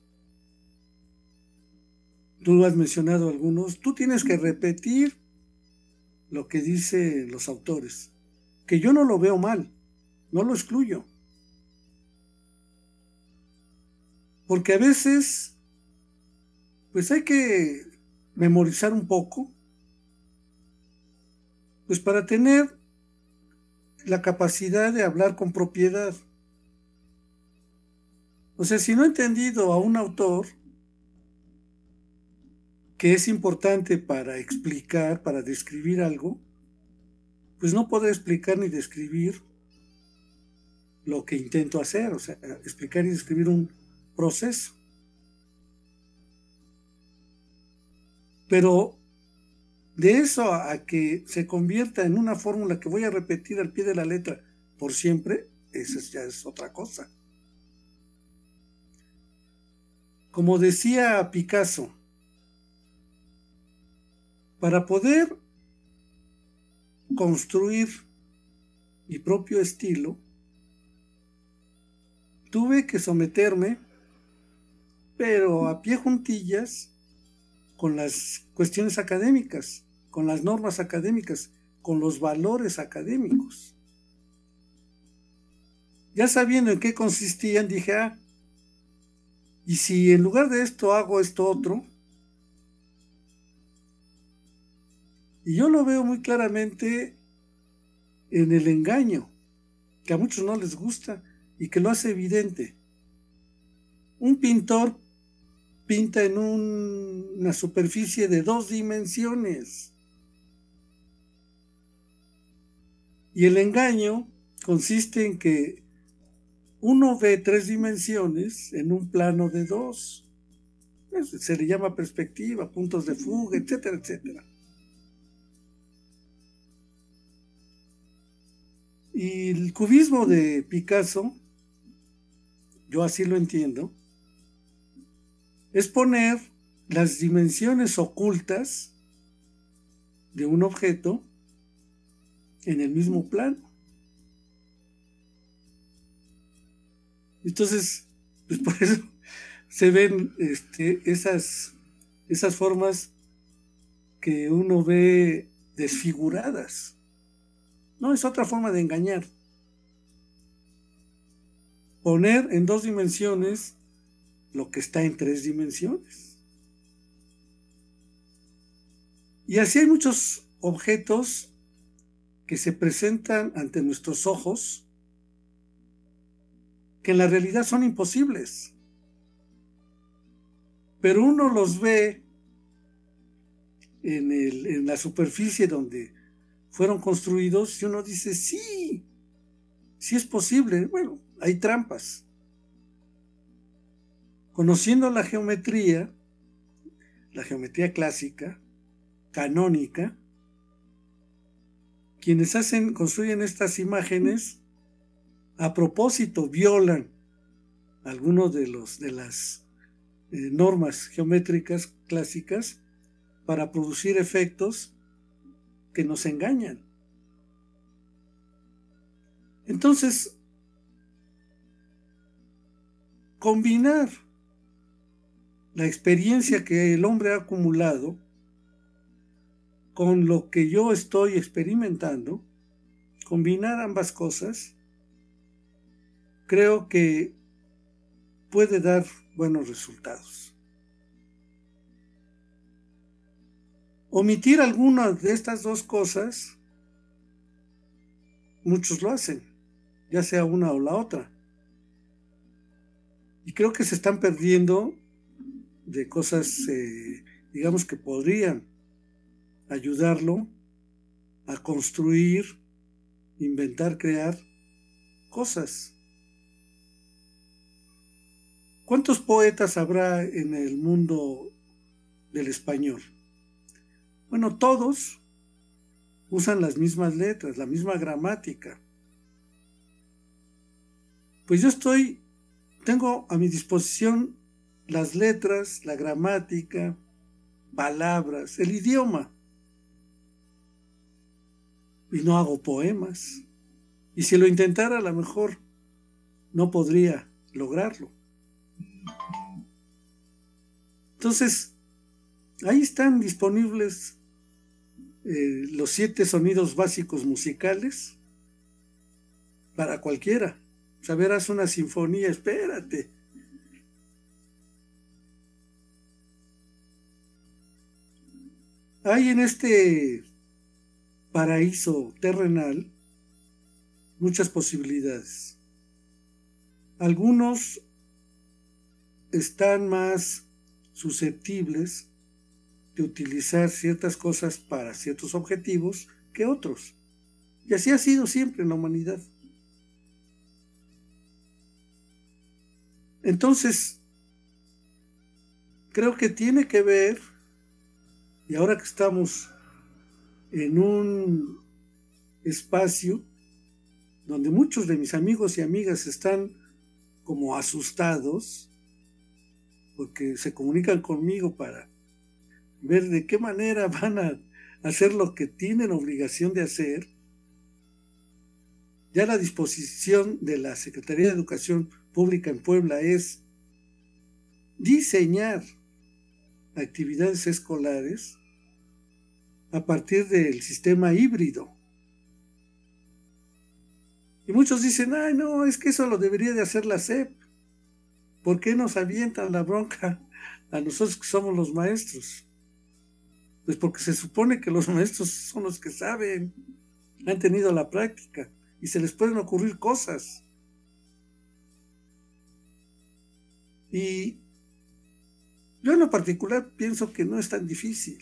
tú has mencionado algunos, tú tienes que repetir lo que dicen los autores, que yo no lo veo mal, no lo excluyo. Porque a veces, pues hay que memorizar un poco, pues para tener la capacidad de hablar con propiedad. O sea, si no he entendido a un autor que es importante para explicar, para describir algo, pues no podré explicar ni describir lo que intento hacer, o sea, explicar y describir un proceso. Pero de eso a que se convierta en una fórmula que voy a repetir al pie de la letra por siempre, eso ya es otra cosa. Como decía Picasso, para poder construir mi propio estilo, tuve que someterme, pero a pie juntillas, con las cuestiones académicas, con las normas académicas, con los valores académicos. Ya sabiendo en qué consistían, dije, ah, y si en lugar de esto hago esto otro, y yo lo veo muy claramente en el engaño, que a muchos no les gusta y que lo hace evidente. Un pintor pinta en un, una superficie de dos dimensiones. Y el engaño consiste en que uno ve tres dimensiones en un plano de dos. Se le llama perspectiva, puntos de fuga, etcétera, etcétera. Y el cubismo de Picasso, yo así lo entiendo, es poner las dimensiones ocultas de un objeto en el mismo plano. Entonces, pues por eso se ven este, esas, esas formas que uno ve desfiguradas. No, es otra forma de engañar. Poner en dos dimensiones lo que está en tres dimensiones. Y así hay muchos objetos que se presentan ante nuestros ojos que en la realidad son imposibles. Pero uno los ve en, el, en la superficie donde fueron construidos y uno dice, sí, sí es posible. Bueno, hay trampas. Conociendo la geometría, la geometría clásica, canónica, quienes hacen, construyen estas imágenes, a propósito violan algunos de los de las eh, normas geométricas clásicas para producir efectos que nos engañan. Entonces, combinar la experiencia que el hombre ha acumulado con lo que yo estoy experimentando, combinar ambas cosas, creo que puede dar buenos resultados. Omitir alguna de estas dos cosas, muchos lo hacen, ya sea una o la otra. Y creo que se están perdiendo de cosas, eh, digamos, que podrían ayudarlo a construir, inventar, crear cosas. ¿Cuántos poetas habrá en el mundo del español? Bueno, todos usan las mismas letras, la misma gramática. Pues yo estoy, tengo a mi disposición las letras, la gramática, palabras, el idioma. Y no hago poemas. Y si lo intentara, a lo mejor no podría lograrlo. Entonces, ahí están disponibles eh, los siete sonidos básicos musicales para cualquiera. O sea, verás una sinfonía, espérate. Hay en este paraíso terrenal muchas posibilidades. Algunos están más susceptibles de utilizar ciertas cosas para ciertos objetivos que otros. Y así ha sido siempre en la humanidad. Entonces, creo que tiene que ver, y ahora que estamos en un espacio donde muchos de mis amigos y amigas están como asustados, porque se comunican conmigo para ver de qué manera van a hacer lo que tienen obligación de hacer. Ya la disposición de la Secretaría de Educación Pública en Puebla es diseñar actividades escolares a partir del sistema híbrido. Y muchos dicen, ay no, es que eso lo debería de hacer la S E P. ¿Por qué nos avientan la bronca a nosotros que somos los maestros? Pues porque se supone que los maestros son los que saben, han tenido la práctica y se les pueden ocurrir cosas. Y yo en lo particular pienso que no es tan difícil.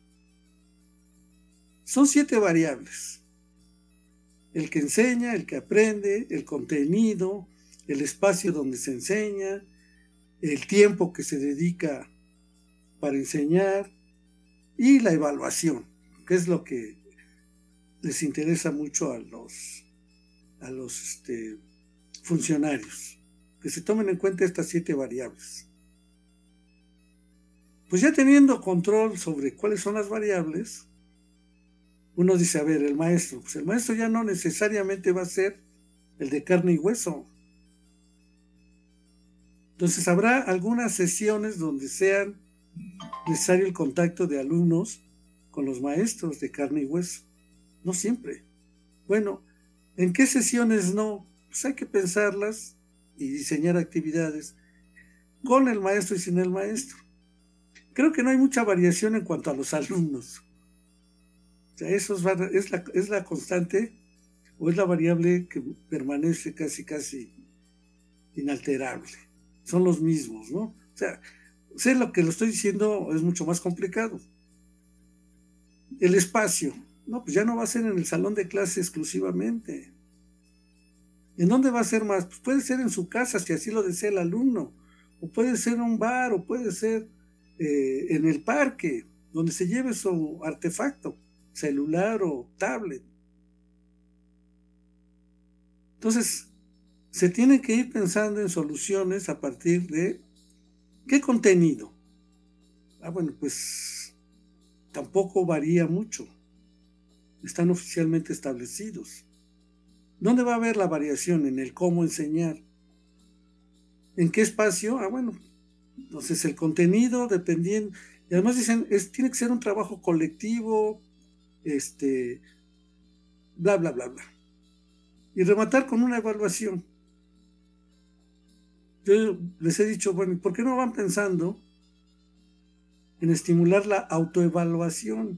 Son siete variables: el que enseña, el que aprende, el contenido, el espacio donde se enseña, el tiempo que se dedica para enseñar y la evaluación, que es lo que les interesa mucho a los, a los este, funcionarios, que se tomen en cuenta estas siete variables. Pues ya teniendo control sobre cuáles son las variables, uno dice, a ver, el maestro, pues el maestro ya no necesariamente va a ser el de carne y hueso. Entonces habrá algunas sesiones donde sean necesario el contacto de alumnos con los maestros de carne y hueso. No siempre. Bueno, ¿en qué sesiones no? Pues hay que pensarlas y diseñar actividades con el maestro y sin el maestro. Creo que no hay mucha variación en cuanto a los alumnos. O sea, eso es, es, la, es la constante o es la variable que permanece casi, casi inalterable. Son los mismos, ¿no? O sea, sé lo que lo estoy diciendo es mucho más complicado. El espacio, no, pues ya no va a ser en el salón de clase exclusivamente. ¿En dónde va a ser más? Pues puede ser en su casa, si así lo desea el alumno, o puede ser en un bar, o puede ser eh, en el parque, donde se lleve su artefacto, celular o tablet. Entonces, se tiene que ir pensando en soluciones a partir de ¿qué contenido? Ah, bueno, pues tampoco varía mucho. Están oficialmente establecidos. ¿Dónde va a haber la variación? En el cómo enseñar. ¿En qué espacio? Ah, bueno, entonces el contenido dependiendo. Y además dicen, es, tiene que ser un trabajo colectivo, este, bla, bla, bla, bla. Y rematar con una evaluación. Yo les he dicho, bueno, ¿por qué no van pensando en estimular la autoevaluación?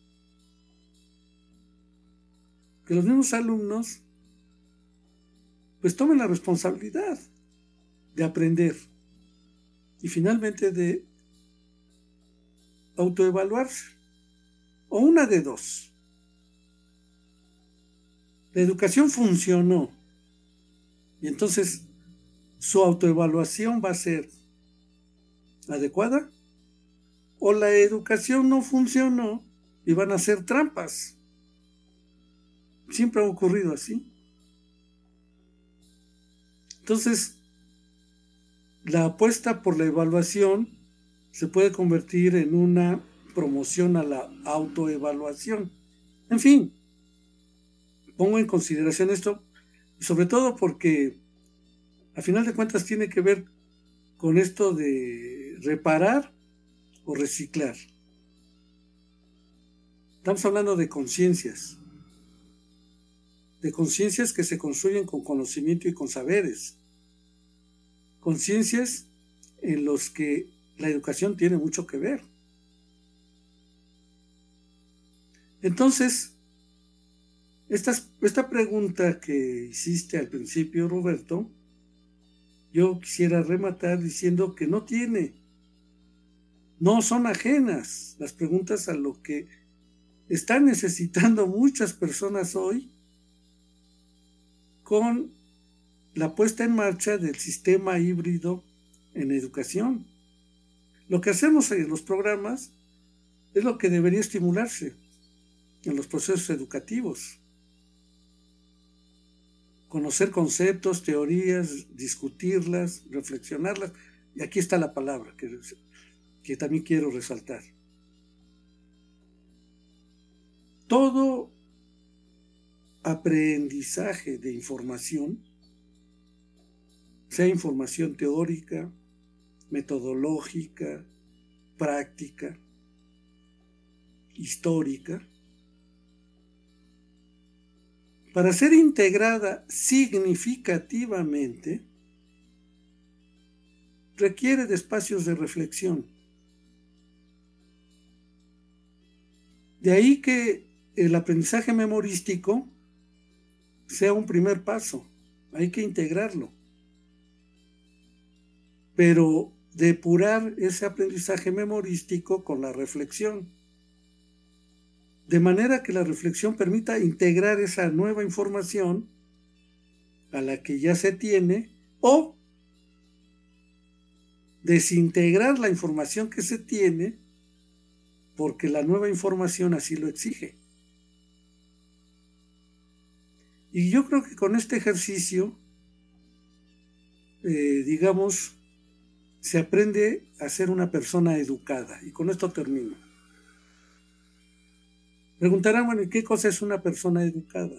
Que los mismos alumnos pues tomen la responsabilidad de aprender y finalmente de autoevaluarse. O una de dos. La educación funcionó y entonces su autoevaluación va a ser adecuada, o la educación no funcionó y van a hacer trampas. Siempre ha ocurrido así. Entonces, la apuesta por la evaluación se puede convertir en una promoción a la autoevaluación. En fin, pongo en consideración esto, sobre todo porque a final de cuentas tiene que ver con esto de reparar o reciclar. Estamos hablando de conciencias, de conciencias que se construyen con conocimiento y con saberes, conciencias en los que la educación tiene mucho que ver. Entonces, esta, esta pregunta que hiciste al principio, Roberto, yo quisiera rematar diciendo que no tiene, no son ajenas las preguntas a lo que están necesitando muchas personas hoy con la puesta en marcha del sistema híbrido en educación. Lo que hacemos en los programas es lo que debería estimularse en los procesos educativos. Conocer conceptos, teorías, discutirlas, reflexionarlas. Y aquí está la palabra que, que también quiero resaltar. Todo aprendizaje de información, sea información teórica, metodológica, práctica, histórica, para ser integrada significativamente, requiere de espacios de reflexión. De ahí que el aprendizaje memorístico sea un primer paso, hay que integrarlo. Pero depurar ese aprendizaje memorístico con la reflexión, de manera que la reflexión permita integrar esa nueva información a la que ya se tiene o desintegrar la información que se tiene porque la nueva información así lo exige. Y yo creo que con este ejercicio, eh, digamos, se aprende a ser una persona educada. Y con esto termino. Preguntarán, bueno, ¿qué cosa es una persona educada?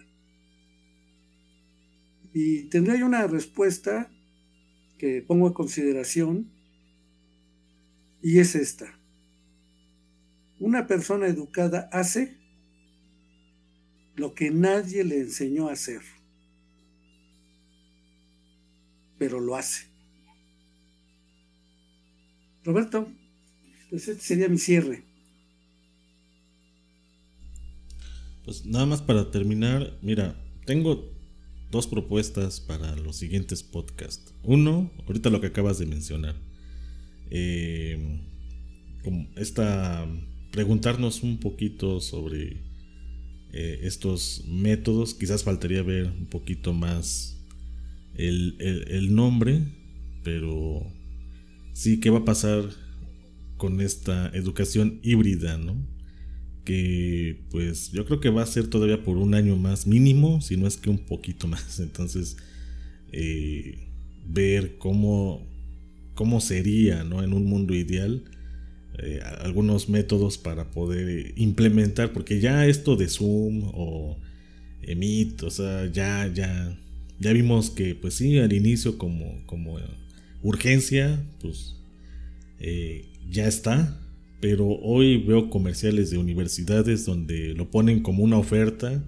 Y tendré yo una respuesta que pongo a consideración, y es esta. Una persona educada hace lo que nadie le enseñó a hacer, pero lo hace. Roberto, pues este sería mi cierre. Pues nada más para terminar, mira, tengo dos propuestas para los siguientes podcasts. Uno, ahorita lo que acabas de mencionar, eh, como esta, preguntarnos un poquito sobre eh, estos métodos. Quizás faltaría ver un poquito más el, el, el nombre, pero sí, ¿qué va a pasar con esta educación híbrida, ¿no? Que pues yo creo que va a ser todavía por un año más mínimo, si no es que un poquito más. Entonces eh, ver cómo, cómo sería, ¿no? En un mundo ideal, eh, algunos métodos para poder implementar, porque ya esto de Zoom o Meet, o sea, ya, ya, ya vimos que pues sí, al inicio como, como urgencia, pues eh, ya está. Pero hoy veo comerciales de universidades donde lo ponen como una oferta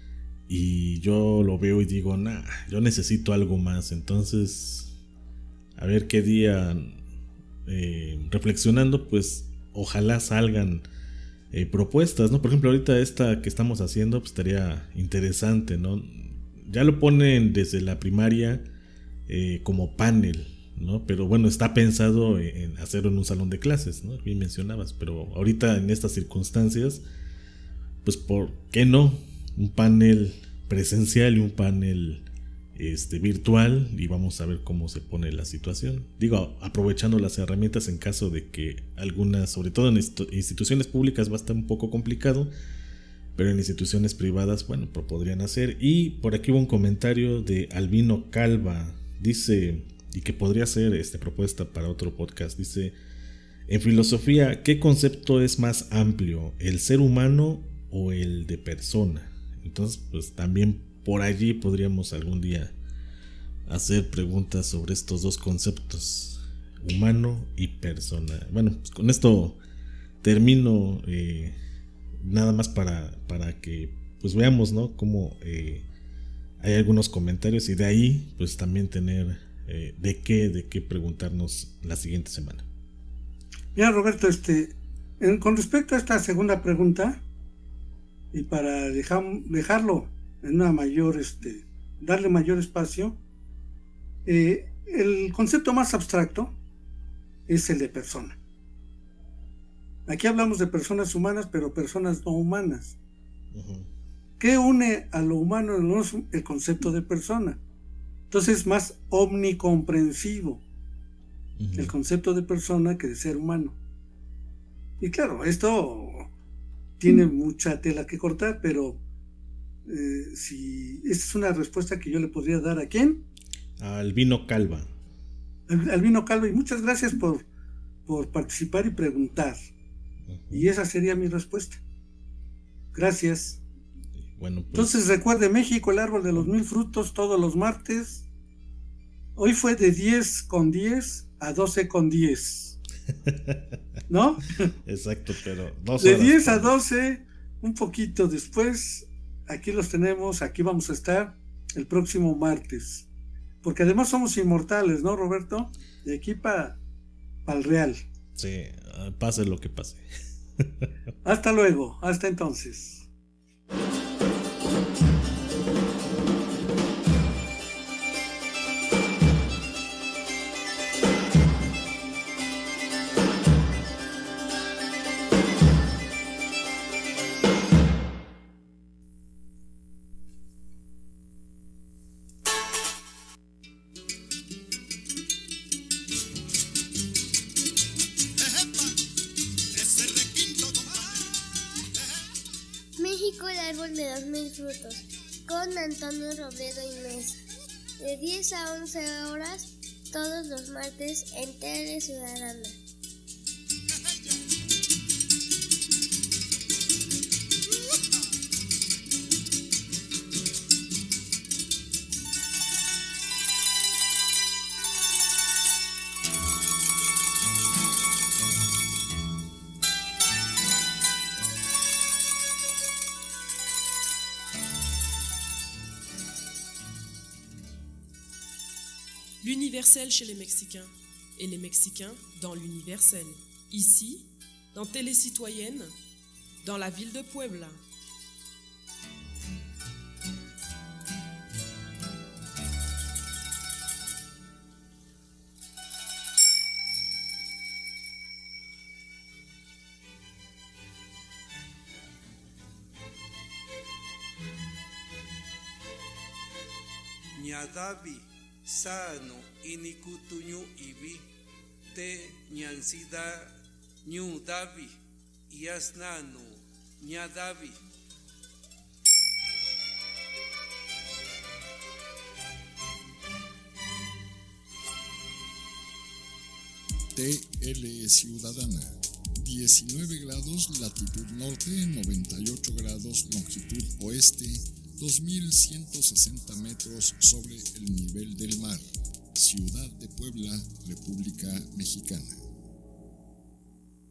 y yo lo veo y digo, nah, yo necesito algo más. Entonces, a ver qué día, eh, reflexionando, pues ojalá salgan eh, propuestas, ¿no? Por ejemplo, ahorita esta que estamos haciendo, pues estaría interesante, ¿no? Ya lo ponen desde la primaria eh, como panel, ¿no? Pero bueno, está pensado en hacerlo en un salón de clases, ¿no? Bien mencionabas, pero ahorita en estas circunstancias, pues ¿por qué no? Un panel presencial y un panel este, virtual, y vamos a ver cómo se pone la situación. Digo, aprovechando las herramientas en caso de que algunas, sobre todo en instituciones públicas va a estar un poco complicado, pero en instituciones privadas, bueno, pues podrían hacer. Y por aquí hubo un comentario de Albino Calva, dice, y que podría ser esta propuesta para otro podcast, dice: en filosofía, ¿qué concepto es más amplio, el ser humano o el de persona? Entonces, pues también por allí podríamos algún día hacer preguntas sobre estos dos conceptos, humano y persona. Bueno, pues con esto termino, eh, nada más para, para que pues veamos, ¿no? Cómo eh, hay algunos comentarios y de ahí pues también tener Eh, de qué, de qué preguntarnos la siguiente semana. Mira, Roberto, este, en, con respecto a esta segunda pregunta, y para dejar, dejarlo en una mayor, este, darle mayor espacio, eh, el concepto más abstracto es el de persona. Aquí hablamos de personas humanas, pero personas no humanas. Uh-huh. ¿Qué une a lo humano el concepto de persona? Entonces es más omnicomprensivo uh-huh. el concepto de persona que de ser humano. Y claro, esto tiene mucha tela que cortar, pero eh, si esta es una respuesta que yo le podría dar ¿a quién? A Albino Calva. Al, Albino Calva, y muchas gracias por, por participar y preguntar. Uh-huh. Y esa sería mi respuesta. Gracias. Bueno, pues... Entonces recuerde, México, el árbol de los mil frutos, todos los martes. Hoy fue de diez con diez a doce con diez. ¿No? Exacto, pero dos de diez a doce, un poquito después, aquí los tenemos, aquí vamos a estar el próximo martes. Porque además somos inmortales, ¿no, Roberto? De aquí para pa el real. Sí, pase lo que pase. Hasta luego, hasta entonces. México, el árbol de los mil frutos, con Antonio Robledo y Mesa, de diez a once horas, todos los martes en Tele Ciudadana. L'universel chez les Mexicains et les Mexicains dans l'universel. Ici, dans Télé Citoyenne, dans la ville de Puebla. Ñadavi sano inikutuñu ibi te ñansida ñu davi yasnanu ñadavi. T L Ciudadana, diecinueve grados latitud norte, noventa y ocho grados longitud oeste, dos mil ciento sesenta metros sobre el nivel del mar. Ciudad de Puebla, República Mexicana.